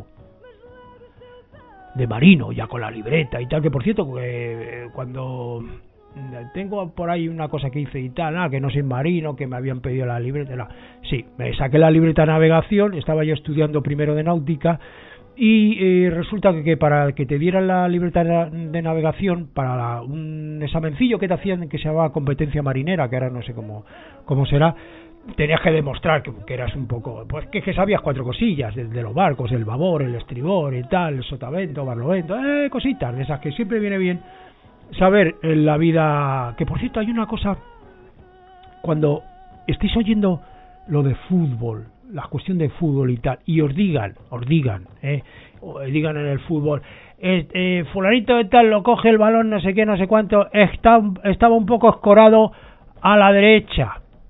de marino, ya con la libreta y tal, que por cierto, cuando tengo por ahí una cosa que hice y tal, que no soy marino, que me habían pedido la libreta, sí, me saqué la libreta de navegación, estaba yo estudiando primero de náutica, y resulta que para que te dieran la libreta de navegación para un examencillo que te hacían, que se llamaba competencia marinera, que ahora no sé cómo será, tenías que demostrar que eras un poco, pues que sabías 4 cosillas de los barcos, el babor, el estribor y tal, el sotavento, barlovento, cositas de esas que siempre viene bien saber en la vida. Que por cierto, hay una cosa, cuando estéis oyendo lo de fútbol, la cuestión de fútbol y tal, y os digan en el fútbol, fulanito de tal lo coge el balón, no sé qué, no sé cuánto, estaba un poco escorado a la derecha,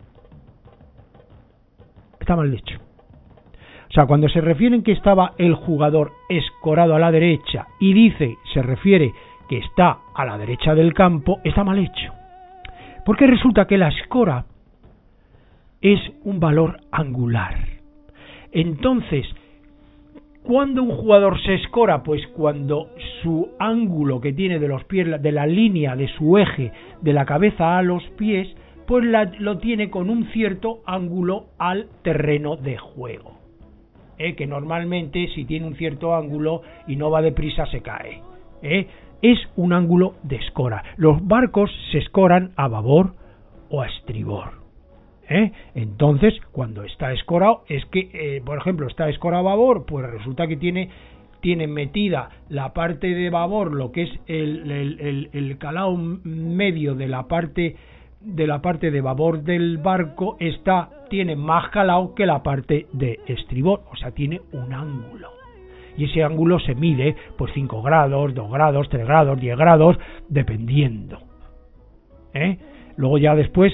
está mal dicho. O sea, cuando se refieren que estaba el jugador escorado a la derecha y se refiere que está a la derecha del campo, está mal hecho. Porque resulta que la escora es un valor angular. Entonces, ¿cuándo un jugador se escora? Pues cuando su ángulo que tiene de los pies, de la línea de su eje, de la cabeza a los pies, pues lo tiene con un cierto ángulo al terreno de juego. Que normalmente, si tiene un cierto ángulo y no va deprisa, se cae. Es un ángulo de escora. Los barcos se escoran a babor o a estribor. Entonces, cuando está escorado, es que, por ejemplo, está escorado a babor, pues resulta que tiene metida la parte de babor, lo que es el calao medio de la parte de babor del barco, tiene más calao que la parte de estribor, o sea, tiene un ángulo. Y ese ángulo se mide, pues 5 grados, 2 grados, 3 grados, 10 grados, dependiendo. Luego ya después,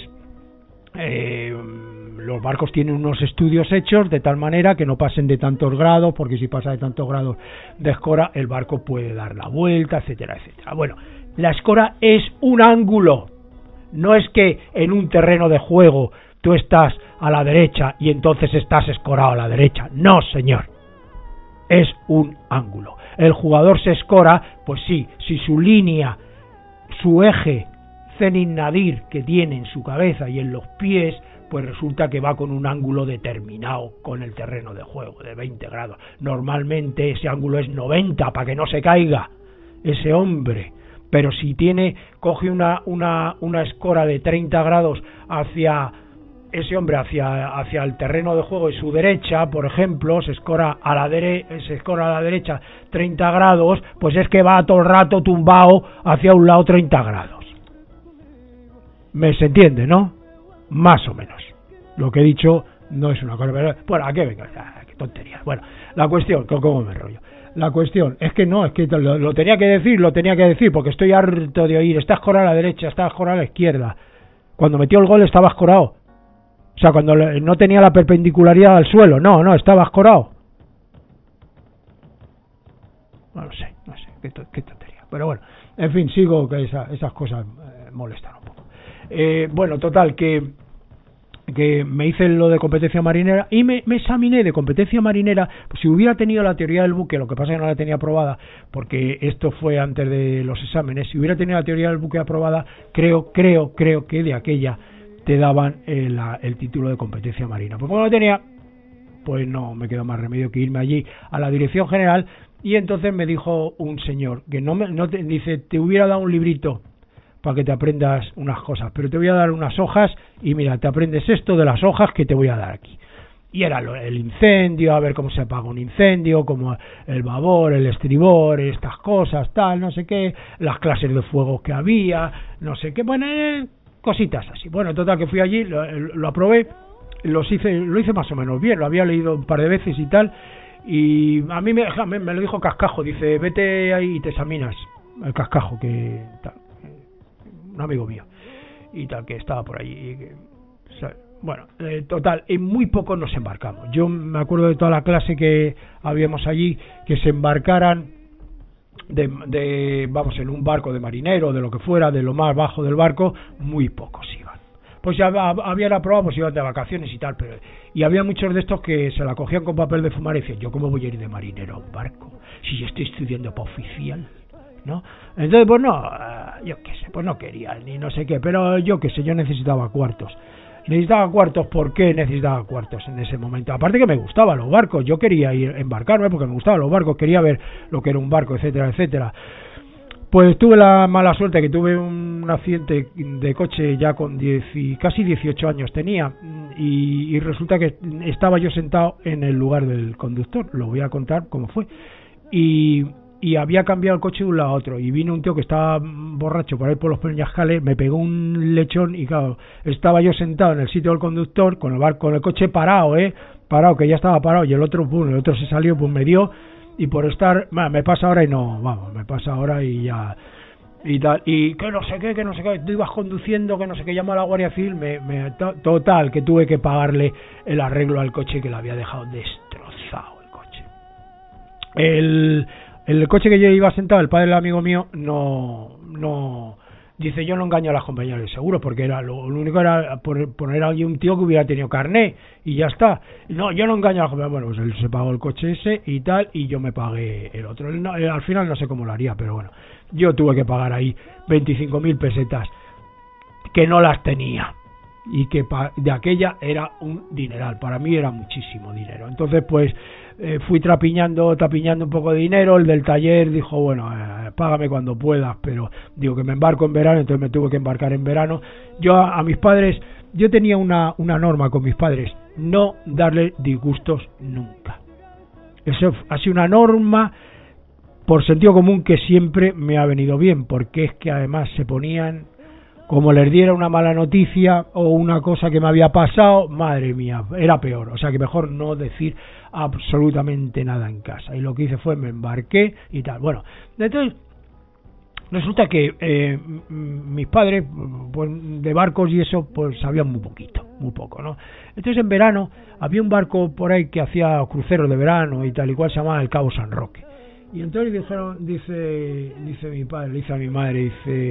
los barcos tienen unos estudios hechos de tal manera que no pasen de tantos grados, porque si pasa de tantos grados de escora, el barco puede dar la vuelta, etcétera, etcétera. Bueno, la escora es un ángulo. No es que en un terreno de juego tú estás a la derecha y entonces estás escorado a la derecha. No, señor. Es un ángulo. El jugador se escora, pues sí, si su línea, su eje cenit nadir que tiene en su cabeza y en los pies, pues resulta que va con un ángulo determinado con el terreno de juego, de 20 grados. Normalmente ese ángulo es 90 para que no se caiga ese hombre. Pero si coge una escora de 30 grados hacia ese hombre, hacia el terreno de juego de su derecha, por ejemplo, se escora a la derecha 30 grados, pues es que va todo el rato tumbado hacia un lado 30 grados. ¿Se entiende, no? Más o menos. Lo que he dicho no es una cosa, pero bueno, ¿a qué venga? Qué tontería. Bueno, la cuestión, ¿cómo me enrollo? La cuestión es que lo tenía que decir, porque estoy harto de oír, está escorado a la derecha, está escorado a la izquierda. Cuando metió el gol estaba escorado. O sea, cuando no tenía la perpendicularidad al suelo, no, estaba escorado. No sé, qué tontería. Pero bueno, en fin, sigo que esas cosas molestan un poco. Bueno, total, que me hice lo de competencia marinera y me examiné de competencia marinera. Pues si hubiera tenido la teoría del buque, lo que pasa es que no la tenía aprobada, porque esto fue antes de los exámenes. Si hubiera tenido la teoría del buque aprobada, creo que de aquella te daban el título de competencia marina. Pues como no lo tenía, pues no me quedó más remedio que irme allí a la dirección general, y entonces me dijo un señor que dice, te hubiera dado un librito para que te aprendas unas cosas, pero te voy a dar unas hojas y mira, te aprendes esto de las hojas que te voy a dar aquí. Y era el incendio, a ver cómo se apaga un incendio, como el babor, el estribor, estas cosas, tal, no sé qué, las clases de fuego que había, no sé qué, bueno, cositas así. Bueno, total, que fui allí, lo aprobé, lo hice más o menos bien, lo había leído un par de veces y tal, Y a mí me lo dijo Cascajo, dice, vete ahí y te examinas. El Cascajo, que tal, un amigo mío, y tal, que estaba por allí. Y que, o sea, bueno, total, en muy poco nos embarcamos. Yo me acuerdo de toda la clase que habíamos allí, que se embarcaran vamos, en un barco de marinero, de lo que fuera, de lo más bajo del barco, muy pocos iban. Pues ya habían aprobado, pues iban de vacaciones y tal, pero y había muchos de estos que se la cogían con papel de fumar y decían, ¿yo cómo voy a ir de marinero a un barco? Si yo estoy estudiando para oficial, ¿no? Entonces, pues no, yo qué sé, pues no quería, ni no sé qué, pero yo qué sé, yo necesitaba cuartos. ¿Por qué necesitaba cuartos en ese momento? Aparte que me gustaban los barcos, yo quería ir a embarcarme porque me gustaban los barcos, quería ver lo que era un barco, etcétera, etcétera. Pues tuve la mala suerte que tuve un accidente de coche ya con casi 18 años tenía, y resulta que estaba yo sentado en el lugar del conductor, lo voy a contar cómo fue, y había cambiado el coche de un lado a otro, y vino un tío que estaba borracho por ahí por los Peñascales, me pegó un lechón, y claro, estaba yo sentado en el sitio del conductor con el coche parado, que ya estaba parado, y el otro se salió, pues me dio, y por estar, me pasa ahora y no, vamos, me pasa ahora y ya, y tal, y que no sé qué, tú ibas conduciendo, que no sé qué, llama a la Guardia Civil, total, que tuve que pagarle el arreglo al coche, que le había dejado destrozado el coche. El coche que yo iba sentado, el padre del amigo mío, no dice, yo no engaño a las compañías de seguro, porque era lo único era poner a alguien, un tío que hubiera tenido carné, y ya está. No, yo no engaño a las compañías. Bueno, pues él se pagó el coche ese y tal, y yo me pagué el otro. Al final no sé cómo lo haría, pero bueno, yo tuve que pagar ahí 25.000 pesetas, que no las tenía, y que de aquella era un dineral, para mí era muchísimo dinero. Entonces pues fui tapiñando un poco de dinero. El del taller dijo, bueno, págame cuando puedas, pero digo que me embarco en verano, entonces me tuve que embarcar en verano. Yo a mis padres, yo tenía una norma con mis padres, no darle disgustos nunca. Eso ha sido una norma por sentido común que siempre me ha venido bien, porque es que además se ponían, como les diera una mala noticia o una cosa que me había pasado, madre mía, era peor. O sea que mejor no decir absolutamente nada en casa. Y lo que hice fue me embarqué y tal. Bueno, entonces resulta que mis padres, pues de barcos y eso, pues sabían muy poco, ¿no? Entonces en verano había un barco por ahí que hacía cruceros de verano y tal y cual, se llamaba el Cabo San Roque. Y entonces dijeron, dice mi padre, le dice a mi madre,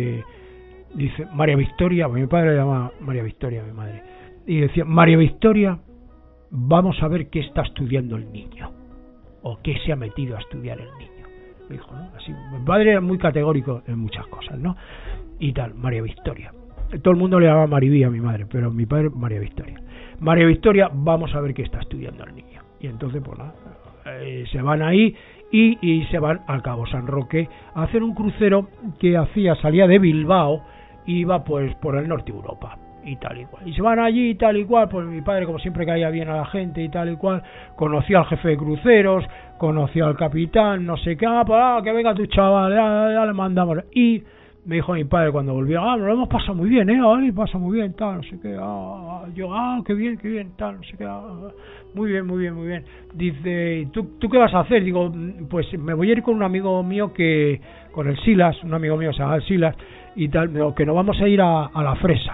dice María Victoria, mi padre le llamaba María Victoria, mi madre, y decía, María Victoria, vamos a ver qué está estudiando el niño, o qué se ha metido a estudiar el niño. Me dijo, ¿no? Así, mi padre era muy categórico en muchas cosas, ¿no? Y tal, María Victoria. Todo el mundo le llamaba Maribí a mi madre, pero mi padre, María Victoria. María Victoria, vamos a ver qué está estudiando el niño. Y entonces, pues nada, se van ahí y se van al Cabo San Roque a hacer un crucero que salía de Bilbao, iba pues por el norte de Europa y tal y cual, y se van allí y tal y cual. Pues mi padre, como siempre, caía bien a la gente y tal y cual, conocía al jefe de cruceros, conocía al capitán, no sé qué, que venga tu chaval, ya le mandamos. Y me dijo mi padre cuando volvió, lo hemos pasado muy bien, pasa muy bien, tal, no sé qué, qué bien, tal, no sé qué, muy bien. Dice, ¿tú qué vas a hacer? Digo, pues me voy a ir con un amigo mío con el Silas, un amigo mío se llama el Silas, y tal, que nos vamos a ir a la Fresa.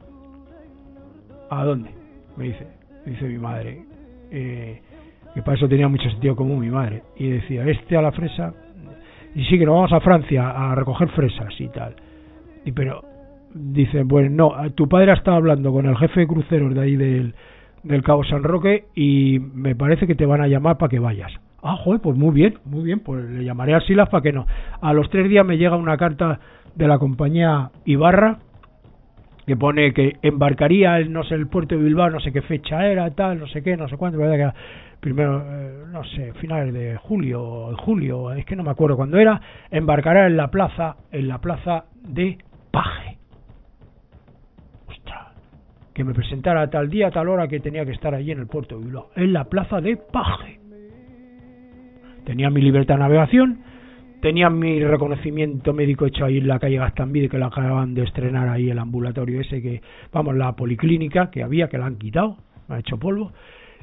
¿A dónde? Me dice mi madre, que para eso tenía mucho sentido común mi madre, y decía, a la Fresa, y sí, que nos vamos a Francia a recoger fresas y tal. Pero dice, bueno, no, tu padre ha estado hablando con el jefe de cruceros de ahí del Cabo San Roque y me parece que te van a llamar para que vayas. Joder, pues muy bien, pues le llamaré a Silas para que no. A los 3 días me llega una carta de la compañía Ibarra que pone que embarcaría en, no sé, el puerto de Bilbao, no sé qué fecha era, tal, no sé qué, no sé cuánto, verdad que era primero, no sé, finales de julio, es que no me acuerdo cuándo era, embarcará en la plaza de Paje. Ostras, que me presentara a tal día, a tal hora, que tenía que estar allí en el puerto de Bilbao, en la plaza de Paje. Tenía mi libertad de navegación, tenía mi reconocimiento médico hecho ahí en la calle Gastambide, que la acaban de estrenar ahí, el ambulatorio ese, la policlínica que había, que la han quitado, me ha hecho polvo.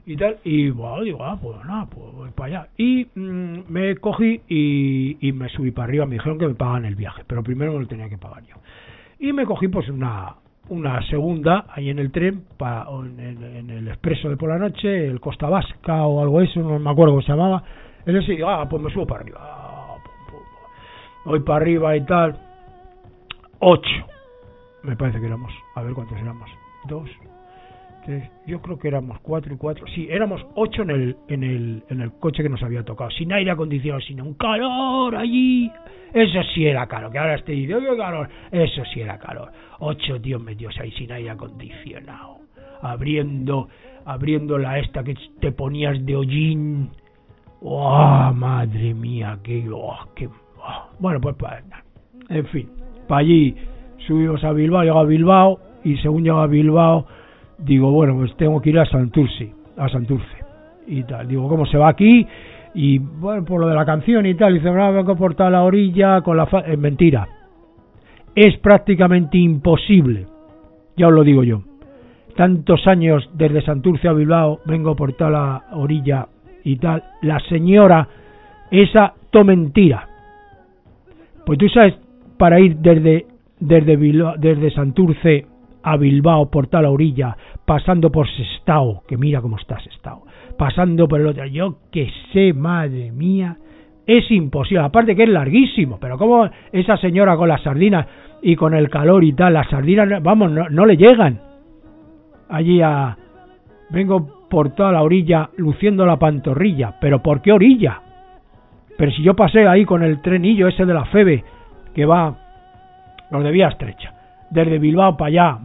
y tal, y bueno, digo, pues nada, pues voy para allá. Y me cogí y me subí para arriba, me dijeron que me pagaban el viaje, pero primero me lo tenía que pagar yo. Y me cogí pues una segunda ahí en el tren, en el expreso de por la noche, el Costa Vasca o algo eso, no me acuerdo cómo se llamaba. Entonces digo, pues me subo para arriba, voy para arriba y tal. 8, me parece que éramos, a ver cuántos éramos, 2, 3, yo creo que éramos 4 y 4, sí, éramos 8 en el coche que nos había tocado, sin aire acondicionado, sin un calor allí. Eso sí era calor, que ahora estoy diciendo que calor, eso sí era calor. 8 tíos metidos ahí sin aire acondicionado, abriendo la esta que te ponías de hollín. ¡Oh, madre mía! Bueno, pues en fin, para allí subimos a Bilbao, llego a Bilbao, y según llego a Bilbao, digo, bueno, pues tengo que ir a Santurce, y tal. Digo, ¿cómo se va aquí? Y bueno, por lo de la canción y tal, dice, vengo por tal la orilla con la mentira. Es prácticamente imposible, ya os lo digo yo. Tantos años desde Santurce a Bilbao, vengo por tal la orilla y tal. La señora, esa, mentira. Pues tú sabes, para ir desde Santurce a Bilbao por tal orilla, pasando por Sestao, que mira cómo está Sestao, pasando por el otro, yo que sé, madre mía, es imposible, aparte que es larguísimo, pero como esa señora con las sardinas y con el calor y tal, las sardinas, vamos, no le llegan allí vengo por toda la orilla luciendo la pantorrilla, pero ¿por qué orilla? Pero si yo pasé ahí con el trenillo ese de la FEBE, que va, los de vía estrecha, desde Bilbao para allá,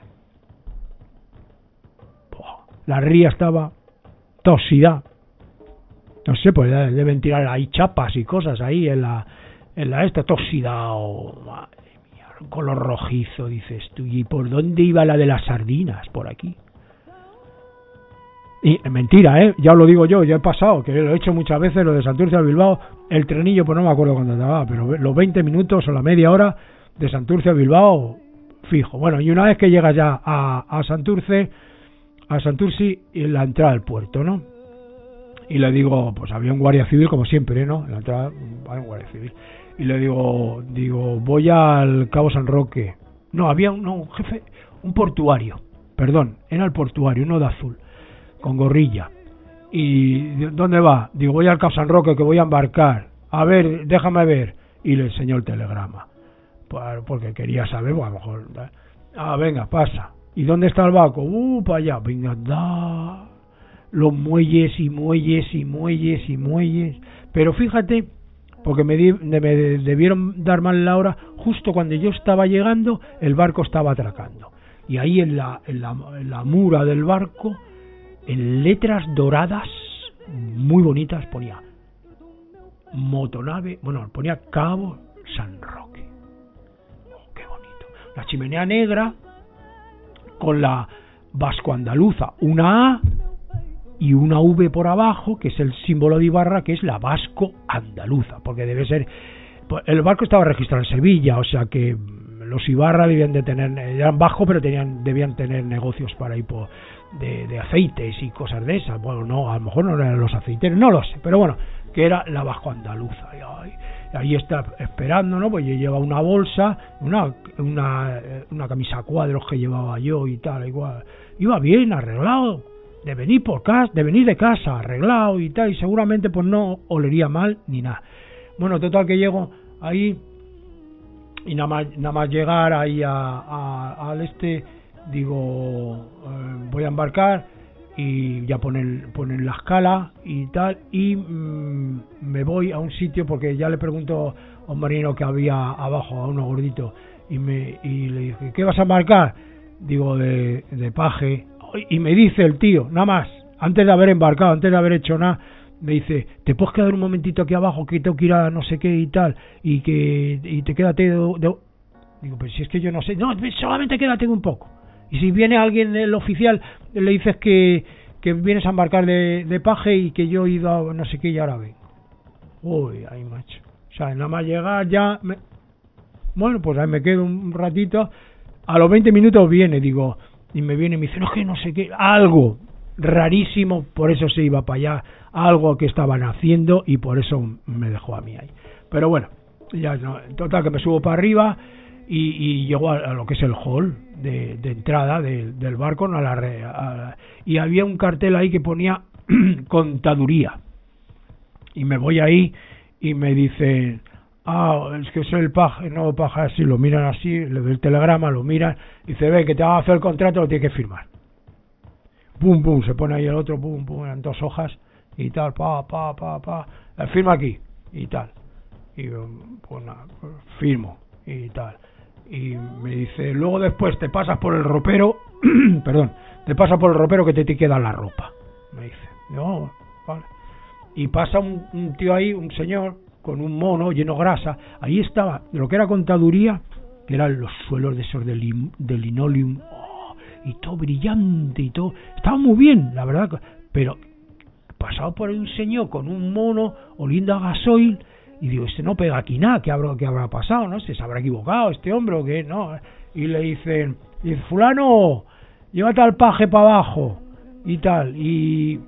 la ría estaba toxida. No sé, pues deben tirar ahí chapas y cosas ahí en la esta toxida, madre mía, un color rojizo, dices tú. ¿Y por dónde iba la de las sardinas? Por aquí. Y mentira, ya os lo digo yo he pasado, que lo he hecho muchas veces, lo de Santurce a Bilbao, el trenillo, pues no me acuerdo cuándo estaba, pero los 20 minutos o la media hora de Santurce a Bilbao, fijo. Bueno, y una vez que llegas ya a Santurce y en la entrada del puerto, ¿no? Y le digo, pues había un guardia civil como siempre, ¿no? En la entrada hay un guardia civil. Y le digo, voy al Cabo San Roque. No, había un jefe, un portuario, perdón, era el portuario, uno de azul, con gorrilla. ¿Y dónde va? Digo, voy al Cabo San Roque, que voy a embarcar. A ver, déjame ver. Y le enseñó el telegrama, porque quería saber, pues a lo mejor. Venga, pasa. ¿Y dónde está el barco? Para allá. Venga, los muelles y muelles y muelles y muelles. Pero fíjate, porque me debieron dar mal la hora, justo cuando yo estaba llegando, el barco estaba atracando. Y ahí en la mura del barco, en letras doradas muy bonitas, ponía motonave, ponía Cabo San Roque. Qué bonito. La chimenea negra con la Vasco Andaluza, una A y una V por abajo, que es el símbolo de Ibarra, que es la Vasco Andaluza, porque debe ser, el barco estaba registrado en Sevilla, o sea que los Ibarra debían de tener, eran vascos, pero debían tener negocios para ir de aceites y cosas de esas. Bueno, no, a lo mejor no eran los aceiteros, no lo sé, pero bueno, que era la Vasco Andaluza. Y ahí está esperando, ¿no? Pues yo llevaba una bolsa, una camisa a cuadros que llevaba yo y tal, igual. Iba bien, arreglado, de venir de casa, arreglado y tal, y seguramente pues no olería mal ni nada. Bueno, total que llego ahí y nada más llegar ahí al digo, voy a embarcar y ya ponen la escala y tal, y me voy a un sitio, porque ya le pregunto a un marino que había abajo, a uno gordito, y le dije, ¿qué vas a embarcar? Digo, de paje. Y me dice el tío, nada más, antes de haber embarcado, antes de haber hecho nada, me dice, ¿te puedes quedar un momentito aquí abajo, que tengo que ir a no sé qué y tal, y te quédate Digo, pues si es que yo no sé, no, solamente quédate un poco. Y si viene alguien, el oficial, le dices que vienes a embarcar de paje y que yo he ido a no sé qué y ahora vengo. Uy, ahí macho. O sea, nada más llegar ya... Bueno, pues ahí me quedo un ratito. A los 20 minutos viene, digo... Y me viene y me dice, no, que no sé qué, algo. rarísimo, por eso se iba para allá, algo que estaban haciendo y por eso me dejó a mí ahí. Pero bueno, ya no, total que me subo para arriba y llego a lo que es el hall de entrada del barco, no y había un cartel ahí que ponía contaduría, y me voy ahí y me dicen, es que soy el paje, no paja, así, lo miran así, le doy el telegrama, lo miran, y dice, ve que te va a hacer el contrato, lo tienes que firmar. Pum, pum, se pone ahí el otro, pum, pum, eran 2 hojas, y tal, firma aquí, y tal. Y pues nada, firmo, y tal. Y me dice, luego después te pasas por el ropero, perdón, te pasas por el ropero que te queda la ropa. Me dice, no, vale. Y pasa un tío ahí, un señor, con un mono lleno de grasa. Ahí estaba, de lo que era contaduría, que eran los suelos de esos de linoleum, y todo brillante y todo. Estaba muy bien, la verdad, pero pasado por ahí un señor con un mono oliendo a gasoil, y digo, no pega aquí nada, ¿qué habrá pasado? ¿No? ¿Se habrá equivocado este hombre o qué? No. Y le dicen, fulano, llévate al paje para abajo, y tal, y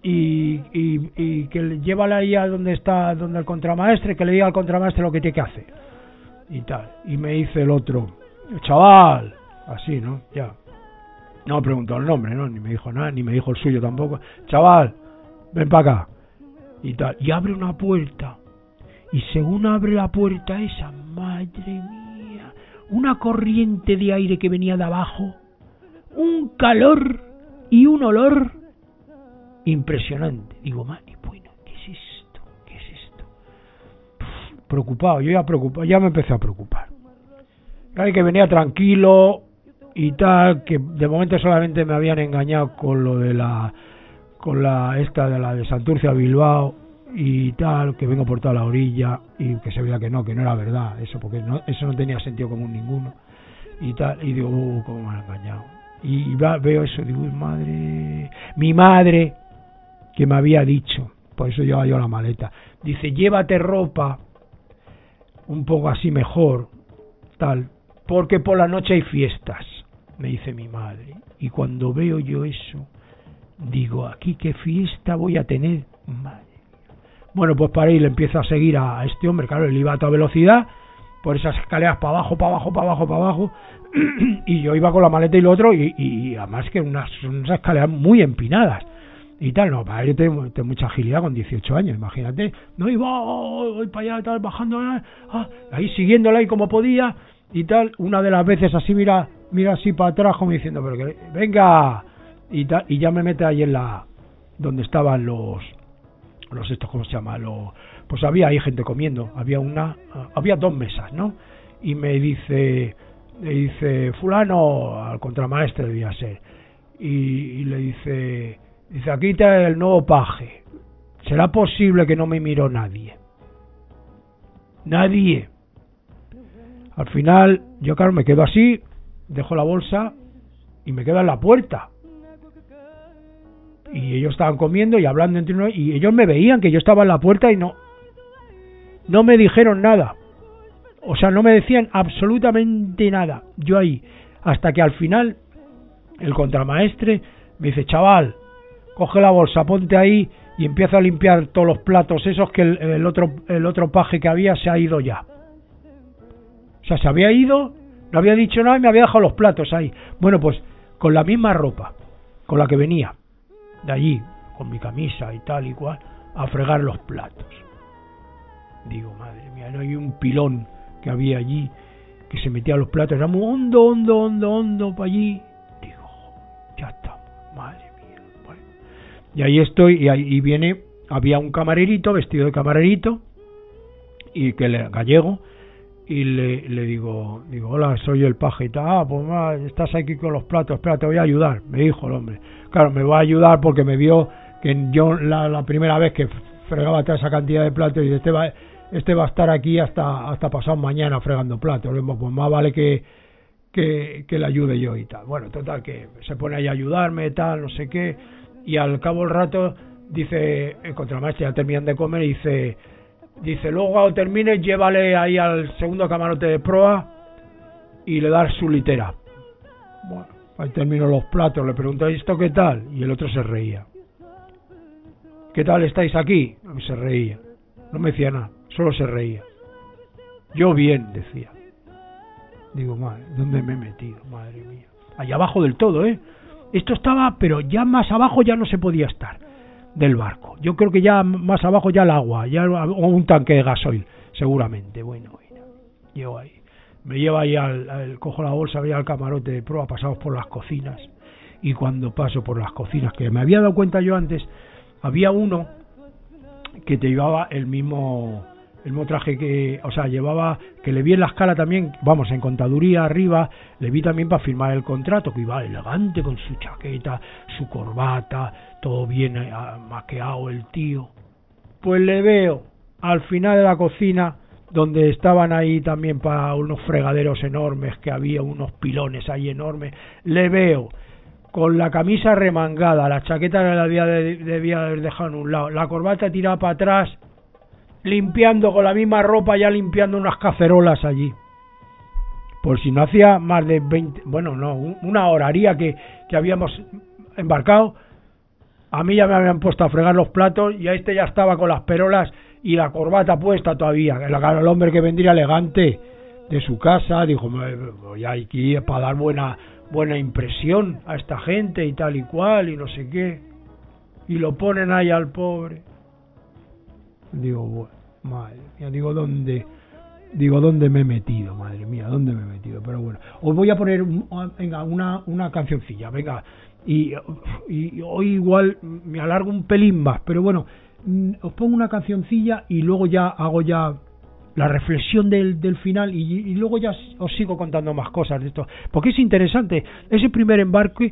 que llévale ahí a donde el contramaestre, que le diga al contramaestre lo que tiene que hacer, y tal. Y me dice el otro, chaval, así, ¿no? Ya. No me preguntó el nombre, ¿no? Ni me dijo nada, ni me dijo el suyo tampoco. Chaval, ven para acá, y tal. Y abre una puerta. Y según abre la puerta esa, madre mía, una corriente de aire que venía de abajo, un calor y un olor impresionante. Digo, bueno, ¿qué es esto? Preocupado, yo ya me empecé a preocupar. Claro que venía tranquilo y tal, que de momento solamente me habían engañado con lo de con la de Santurce a Bilbao y tal, que vengo por toda la orilla, y que se veía que no era verdad eso, porque eso no tenía sentido común ninguno, y tal, y digo, cómo me han engañado. Y veo eso, digo, mi madre, que me había dicho, por eso llevaba yo la maleta, dice, llévate ropa un poco así mejor, tal, porque por la noche hay fiestas, me dice mi madre. Y cuando veo yo eso, digo, aquí qué fiesta voy a tener, madre. Bueno, pues para ir le empiezo a seguir a este hombre, claro, él iba a toda velocidad, por esas escaleras para abajo, y yo iba con la maleta y lo otro, y además que unas escaleras muy empinadas, y tal, no, para yo tengo mucha agilidad con 18 años, imagínate, no iba, voy para allá, tal, bajando, ahí siguiéndola ahí como podía, y tal, una de las veces así, mira así para atrás, como diciendo, pero que, venga, y tal, y ya me mete ahí donde estaban los estos, ¿cómo se llama? Pues había ahí gente comiendo, había 2 mesas, ¿no? Y me dice fulano, al contramaestre debía ser, y le dice, aquí está el nuevo paje, ¿será posible que no me miró nadie? Al final, yo claro, me quedo así, dejo la bolsa y me quedo en la puerta. Y ellos estaban comiendo y hablando entre uno, y ellos me veían que yo estaba en la puerta y no me dijeron nada. O sea, no me decían absolutamente nada. Yo ahí, hasta que al final el contramaestre me dice, chaval, coge la bolsa, ponte ahí y empieza a limpiar todos los platos esos, que el otro paje que había se ha ido ya. O sea, se había ido, no había dicho nada y me había dejado los platos ahí. Bueno, pues con la misma ropa con la que venía de allí, con mi camisa y tal y cual, a fregar los platos. Digo, madre mía, no hay un pilón que había allí que se metía a los platos, era muy hondo para allí. Digo, ya está, madre mía. Bueno. Y ahí estoy, y ahí viene, había un camarerito, vestido de camarerito, y que gallego, y le digo, hola, soy el paje y tal. Pues estás aquí con los platos, espera, te voy a ayudar, me dijo el hombre. Claro, me va a ayudar porque me vio que yo la primera vez que fregaba toda esa cantidad de platos, y este va a estar aquí hasta pasado mañana fregando platos. Pues más vale que le ayude yo y tal. Bueno, total, que se pone ahí a ayudarme, tal, no sé qué, y al cabo del rato dice, el contramaestre, ya terminan de comer, y dice, luego cuando termines, llévale ahí al segundo camarote de proa y le das su litera. Bueno, Ahí terminó los platos, le pregunté, ¿esto qué tal? Y el otro se reía. ¿Qué tal estáis aquí? Y se reía. No me decía nada, solo se reía. Yo bien, decía. Digo, madre, ¿dónde me he metido? Madre mía. Allá abajo del todo, ¿eh? Esto estaba, pero ya más abajo ya no se podía estar del barco. Yo creo que ya más abajo ya el agua, ya o un tanque de gasoil, seguramente. Bueno, llego ahí. Me lleva ahí cojo la bolsa, voy al camarote de proa, pasamos por las cocinas. Y cuando paso por las cocinas, que me había dado cuenta yo antes, había uno que te llevaba el mismo traje que, o sea, llevaba, que le vi en la escala también, vamos, en contaduría arriba, le vi también para firmar el contrato, que iba elegante con su chaqueta, su corbata, todo bien maqueado el tío. Pues le veo al final de la cocina, donde estaban ahí también para unos fregaderos enormes, que había unos pilones ahí enormes, le veo con la camisa remangada, la chaqueta que la debía haber dejado en un lado, la corbata tirada para atrás, limpiando con la misma ropa, ya limpiando unas cacerolas allí. Por si no hacía más de 20, bueno, no, una hora haría que habíamos embarcado, a mí ya me habían puesto a fregar los platos y a este ya estaba con las perolas y la corbata puesta todavía. El hombre que vendría elegante de su casa dijo, voy aquí para dar buena impresión a esta gente y tal y cual y no sé qué, y lo ponen ahí al pobre. Digo, bueno, madre mía, ¿dónde me he metido? Madre mía, ¿dónde me he metido? Pero bueno, os voy a poner una cancioncilla, venga, y hoy igual me alargo un pelín más, pero bueno, os pongo una cancioncilla y luego ya hago la reflexión del final y luego ya os sigo contando más cosas de esto, porque es interesante, ese primer embarque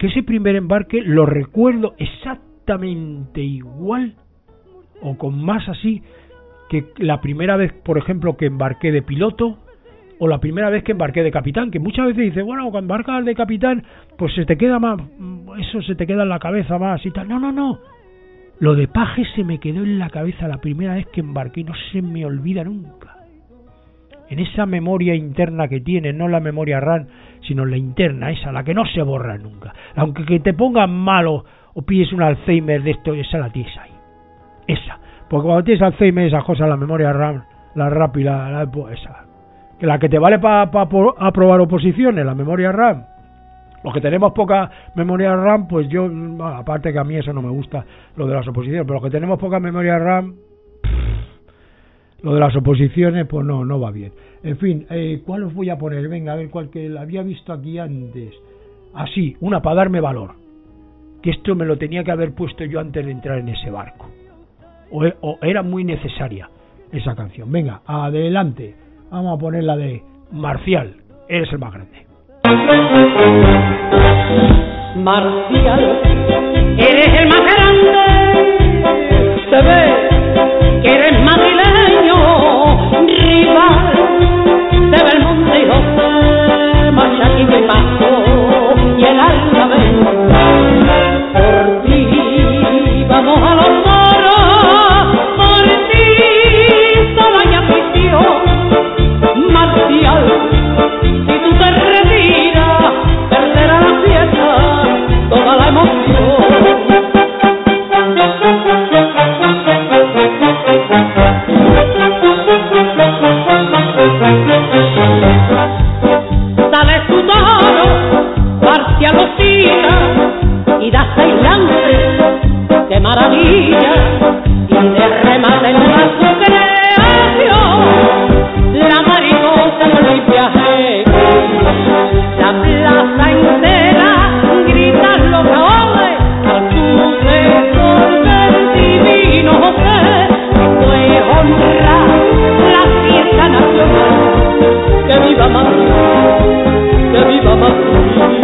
lo recuerdo exactamente igual o con más así que la primera vez, por ejemplo, que embarqué de piloto o la primera vez que embarqué de capitán, que muchas veces dice, bueno, cuando embarcas de capitán pues se te queda más, eso se te queda en la cabeza más y tal. No, lo de paje se me quedó en la cabeza la primera vez que embarqué, no se me olvida nunca. En esa memoria interna que tiene, no la memoria RAM, sino la interna, esa, la que no se borra nunca. Aunque que te pongan malo o pilles un Alzheimer de esto, esa la tienes ahí. Esa. Porque cuando tienes Alzheimer, esas cosas, la memoria RAM, la rápida, esa. Que la que te vale para aprobar oposiciones, la memoria RAM. Los que tenemos poca memoria RAM, pues yo, aparte que a mí eso no me gusta, lo de las oposiciones, pero los que tenemos poca memoria RAM, lo de las oposiciones, pues no va bien. En fin, ¿cuál os voy a poner? Venga, a ver cuál que la había visto aquí antes. Así, una para darme valor. Que esto me lo tenía que haber puesto yo antes de entrar en ese barco. O era muy necesaria esa canción. Venga, adelante. Vamos a poner la de Marcial, eres el más grande. Marcial, eres el más grande. Se ve que eres madrileño, rival de Belmonte y José, Machaquín y Paco y el Alavés. Por ti vamos a los toros, por ti solo hay afición. Marcial, si tú te retiras, perderá la fiesta toda la emoción. Sale tu toro, Marcial lo tira y da 6 lances de maravilla y de remate en toda su creación. La mariposa con el viaje, la plaza entera grita los caones al sucesor del divino José. Esto es honrar la fiesta nacional. ¡Que viva Madrid! ¡Que viva Madrid!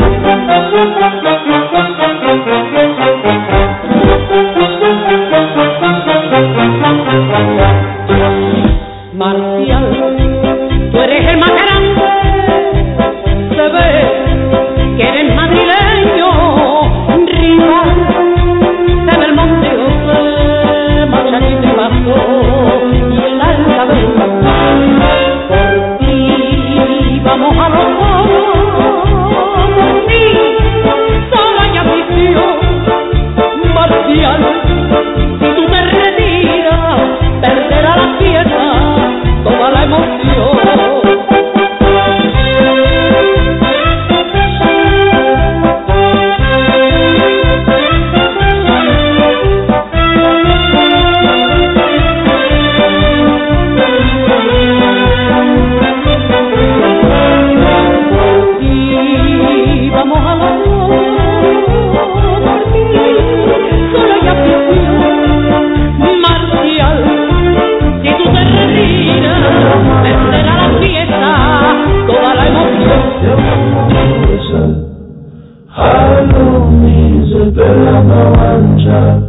Bella Mawanja.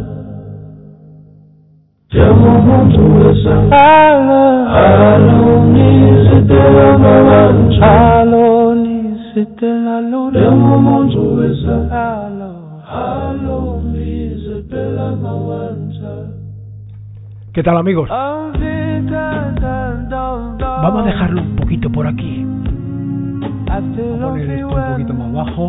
Siamo montuosa. Aloni Bella Mawanja. Aloni Bella Luna. Siamo montuosa. Aloni Bella Mawanja. ¿Qué tal, amigos? Vamos a dejarlo un poquito por aquí. Vamos a poner esto un poquito más bajo.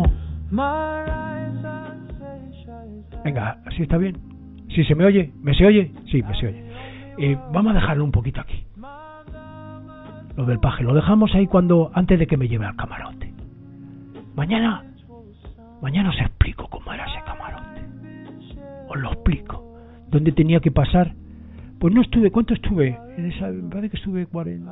Venga, ¿así está bien? ¿Sí se me oye? ¿Me se oye? Sí, me se oye. Vamos a dejarlo un poquito aquí. Lo del paje, lo dejamos ahí antes de que me lleve al camarote. Mañana os explico cómo era ese camarote. Os lo explico. ¿Dónde tenía que pasar? Pues no estuve, ¿cuánto estuve? Me parece que estuve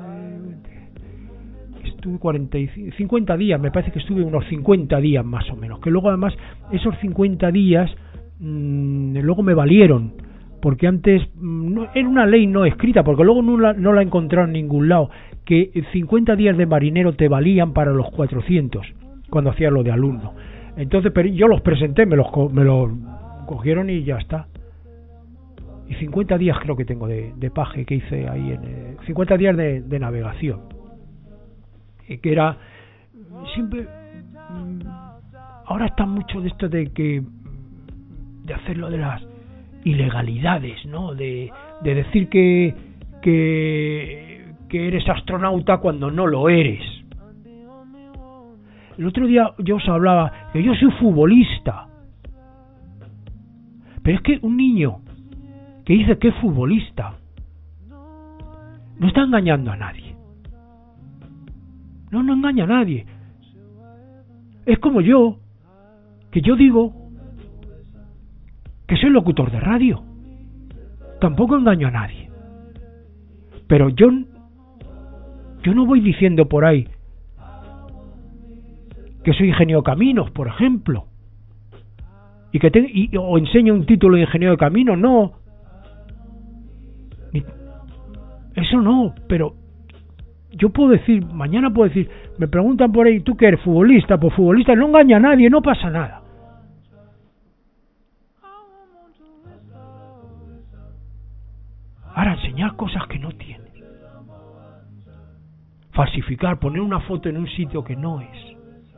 50 días, me parece que estuve unos 50 días más o menos, que luego además esos 50 días luego me valieron, porque antes era una ley no escrita, porque luego no la he encontrado en ningún lado, que 50 días de marinero te valían para los 400, cuando hacía lo de alumno. Entonces pero yo los presenté, me los cogieron y ya está. Y 50 días creo que tengo de paje que hice ahí, 50 días de navegación, que era siempre. Ahora está mucho de esto de hacerlo de las ilegalidades, ¿no? De decir que eres astronauta cuando no lo eres. El otro día yo os hablaba que yo soy futbolista, pero es que un niño que dice que es futbolista no está engañando a nadie. No engaña a nadie. Es como yo, que yo digo que soy locutor de radio. Tampoco engaño a nadie. Pero yo no voy diciendo por ahí que soy ingeniero de caminos, por ejemplo, o enseño un título de ingeniero de caminos, no. Eso no, pero yo puedo decir, mañana puedo decir, me preguntan por ahí, ¿tú qué eres? Futbolista. Pues futbolista no engaña a nadie, no pasa nada. Ahora, enseñar cosas que no tiene. Falsificar, poner una foto en un sitio que no es.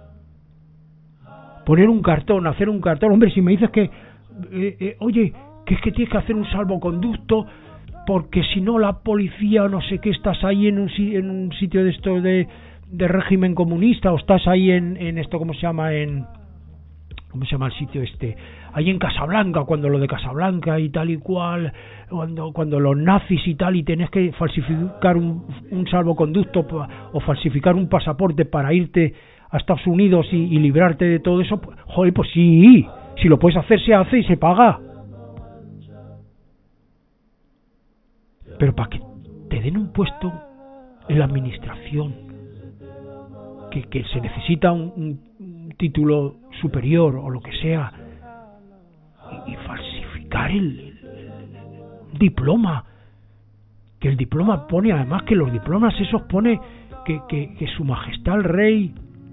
Poner un cartón, hacer un cartón. Hombre, si me dices que, oye, que es que tienes que hacer un salvoconducto porque si no la policía o no sé qué, estás ahí en un sitio de esto de régimen comunista, o estás ahí en esto, ¿cómo se llama el sitio este? Ahí en Casablanca, cuando lo de Casablanca y tal y cual, cuando los nazis y tal, y tenés que falsificar un salvoconducto o falsificar un pasaporte para irte a Estados Unidos y librarte de todo eso. Joder, pues sí, si lo puedes hacer, se hace y se paga. Pero para que te den un puesto en la administración, que se necesita un título superior o lo que sea, y falsificar el diploma, que el diploma pone, además que los diplomas esos pone que su majestad el rey,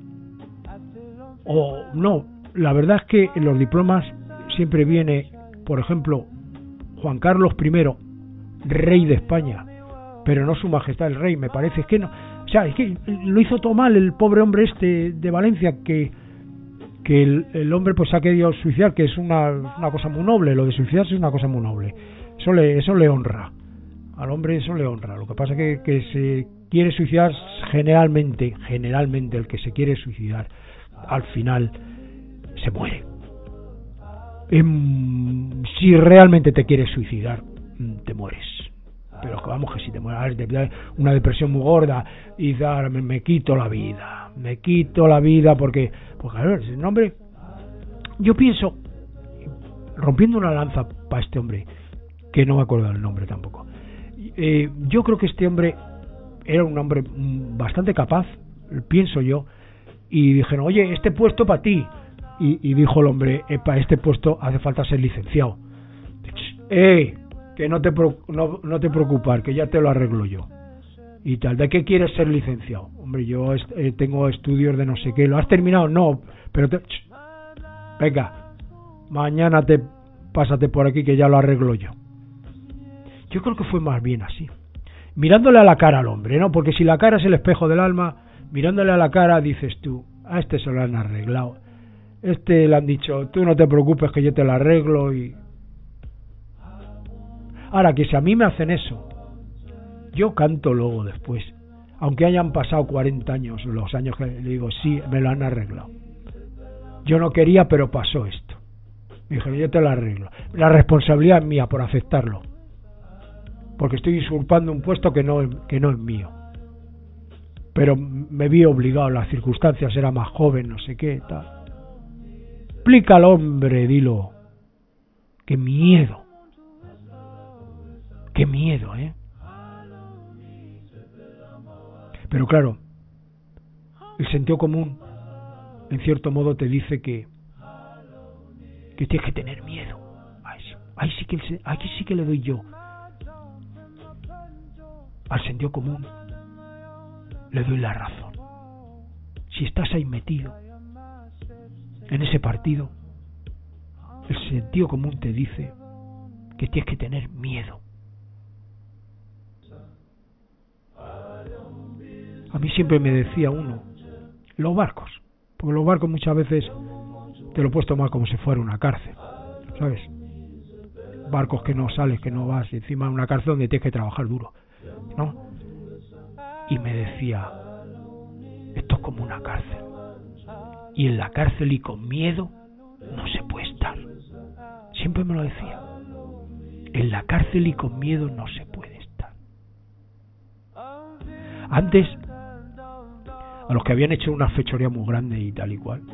o no, la verdad es que en los diplomas siempre viene, por ejemplo, Juan Carlos I, rey de España, pero no su majestad el rey, me parece. Es que no, o sea, es que lo hizo todo mal el pobre hombre este de Valencia, que el hombre pues se ha querido suicidar, que es una cosa muy noble. Lo de suicidarse es una cosa muy noble, eso le honra al hombre, eso le honra. Lo que pasa es que se quiere suicidar generalmente el que se quiere suicidar al final se muere. Si realmente te quieres suicidar, te mueres. Pero vamos, que si te mueres de una depresión muy gorda y dices, me quito la vida porque a ver, ese hombre, yo pienso, rompiendo una lanza para este hombre, que no me acuerdo del nombre tampoco, yo creo que este hombre era un hombre bastante capaz, pienso yo, y dijeron, oye, este puesto para ti, y dijo el hombre, para este puesto hace falta ser licenciado. Que no te preocupes, que ya te lo arreglo yo. Y tal, ¿de qué quieres ser licenciado? Hombre, yo tengo estudios de no sé qué. ¿Lo has terminado? No, pero venga, mañana pásate por aquí que ya lo arreglo yo. Yo creo que fue más bien así. Mirándole a la cara al hombre, ¿no? Porque si la cara es el espejo del alma, mirándole a la cara dices tú, a este se lo han arreglado. Le han dicho, tú no te preocupes que yo te lo arreglo y... Ahora, que si a mí me hacen eso, yo canto luego después. Aunque hayan pasado 40 años, los años que le digo, sí, me lo han arreglado. Yo no quería, pero pasó esto. Dije, yo te lo arreglo. La responsabilidad es mía por aceptarlo. Porque estoy usurpando un puesto que no es mío. Pero me vi obligado, las circunstancias, era más joven, no sé qué, tal. Explica al hombre, dilo. Qué miedo. Qué miedo, ¿eh? Pero claro, el sentido común, en cierto modo, te dice que tienes que tener miedo. Aquí sí que le doy yo. Al sentido común le doy la razón. Si estás ahí metido en ese partido, el sentido común te dice que tienes que tener miedo. A mí siempre me decía uno, los barcos, porque los barcos muchas veces te lo puedes tomar como si fuera una cárcel, ¿sabes? Barcos que no sales, que no vas, encima de una cárcel donde tienes que trabajar duro, ¿no? Y me decía, esto es como una cárcel, y en la cárcel y con miedo no se puede estar. Siempre me lo decía, en la cárcel y con miedo no se puede estar. Antes, a los que habían hecho una fechoría muy grande y tal y cual,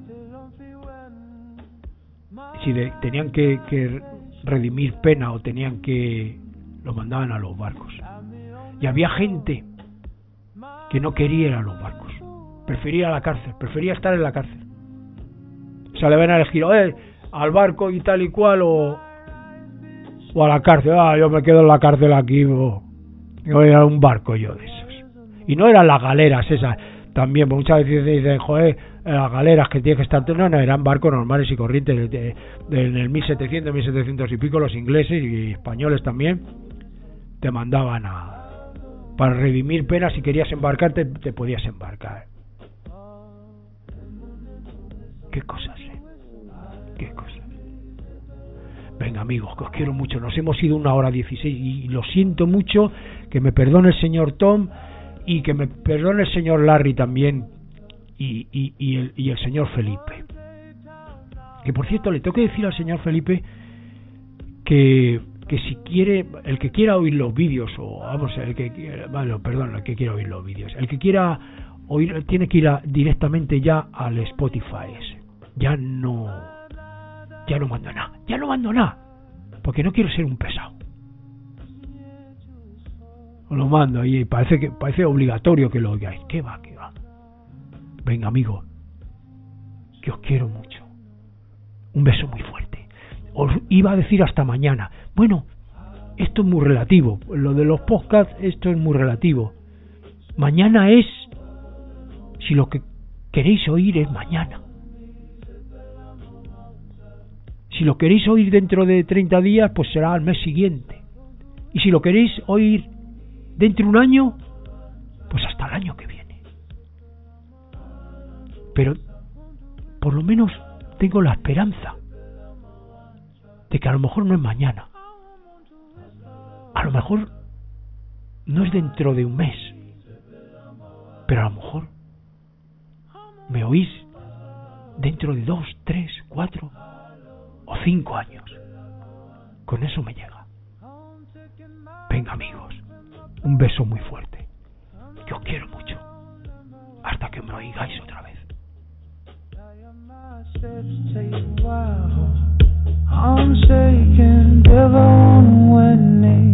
si tenían que redimir pena o tenían que... los mandaban a los barcos. Y había gente que no quería ir a los barcos, prefería ir a la cárcel, prefería estar en la cárcel. O sea, le van a elegir al barco y tal y cual o a la cárcel. Yo me quedo en la cárcel aquí, yo voy a un barco yo de esos. Y no eran las galeras esas también, porque muchas veces dicen, las galeras que tienen que estar... No, eran barcos normales y corrientes en el 1700, 1700 y pico. Los ingleses y españoles también te mandaban para redimir penas. Si querías embarcarte, te podías embarcar. Qué cosas, qué cosas. Venga, amigos, que os quiero mucho. Nos hemos ido 1:16 y lo siento mucho. Que me perdone el señor Tom y que me perdone el señor Larry también y el señor Felipe. Que por cierto, le tengo que decir al señor Felipe que si quiere, el que quiera oír los vídeos, el que quiera oír los vídeos, el que quiera oír, tiene que ir directamente ya al Spotify ese. Ya no mando nada, porque no quiero ser un pesado. Os lo mando ahí, parece obligatorio que lo oigáis. ¿Qué va? Venga, amigo, que os quiero mucho. Un beso muy fuerte. Os iba a decir hasta mañana. Bueno, esto es muy relativo. Lo de los podcasts, esto es muy relativo. Mañana es, si lo que queréis oír es mañana. Si lo queréis oír dentro de 30 días, pues será al mes siguiente. Y si lo queréis oír dentro de un año, pues hasta el año que viene. Pero por lo menos tengo la esperanza de que a lo mejor no es mañana, a lo mejor no es dentro de un mes, pero a lo mejor me oís dentro de 2, 3, 4 o 5 años. Con eso me llega. Venga, amigos, un beso muy fuerte, que os quiero mucho, hasta que me oigáis otra vez. I'm shaking, devil winning.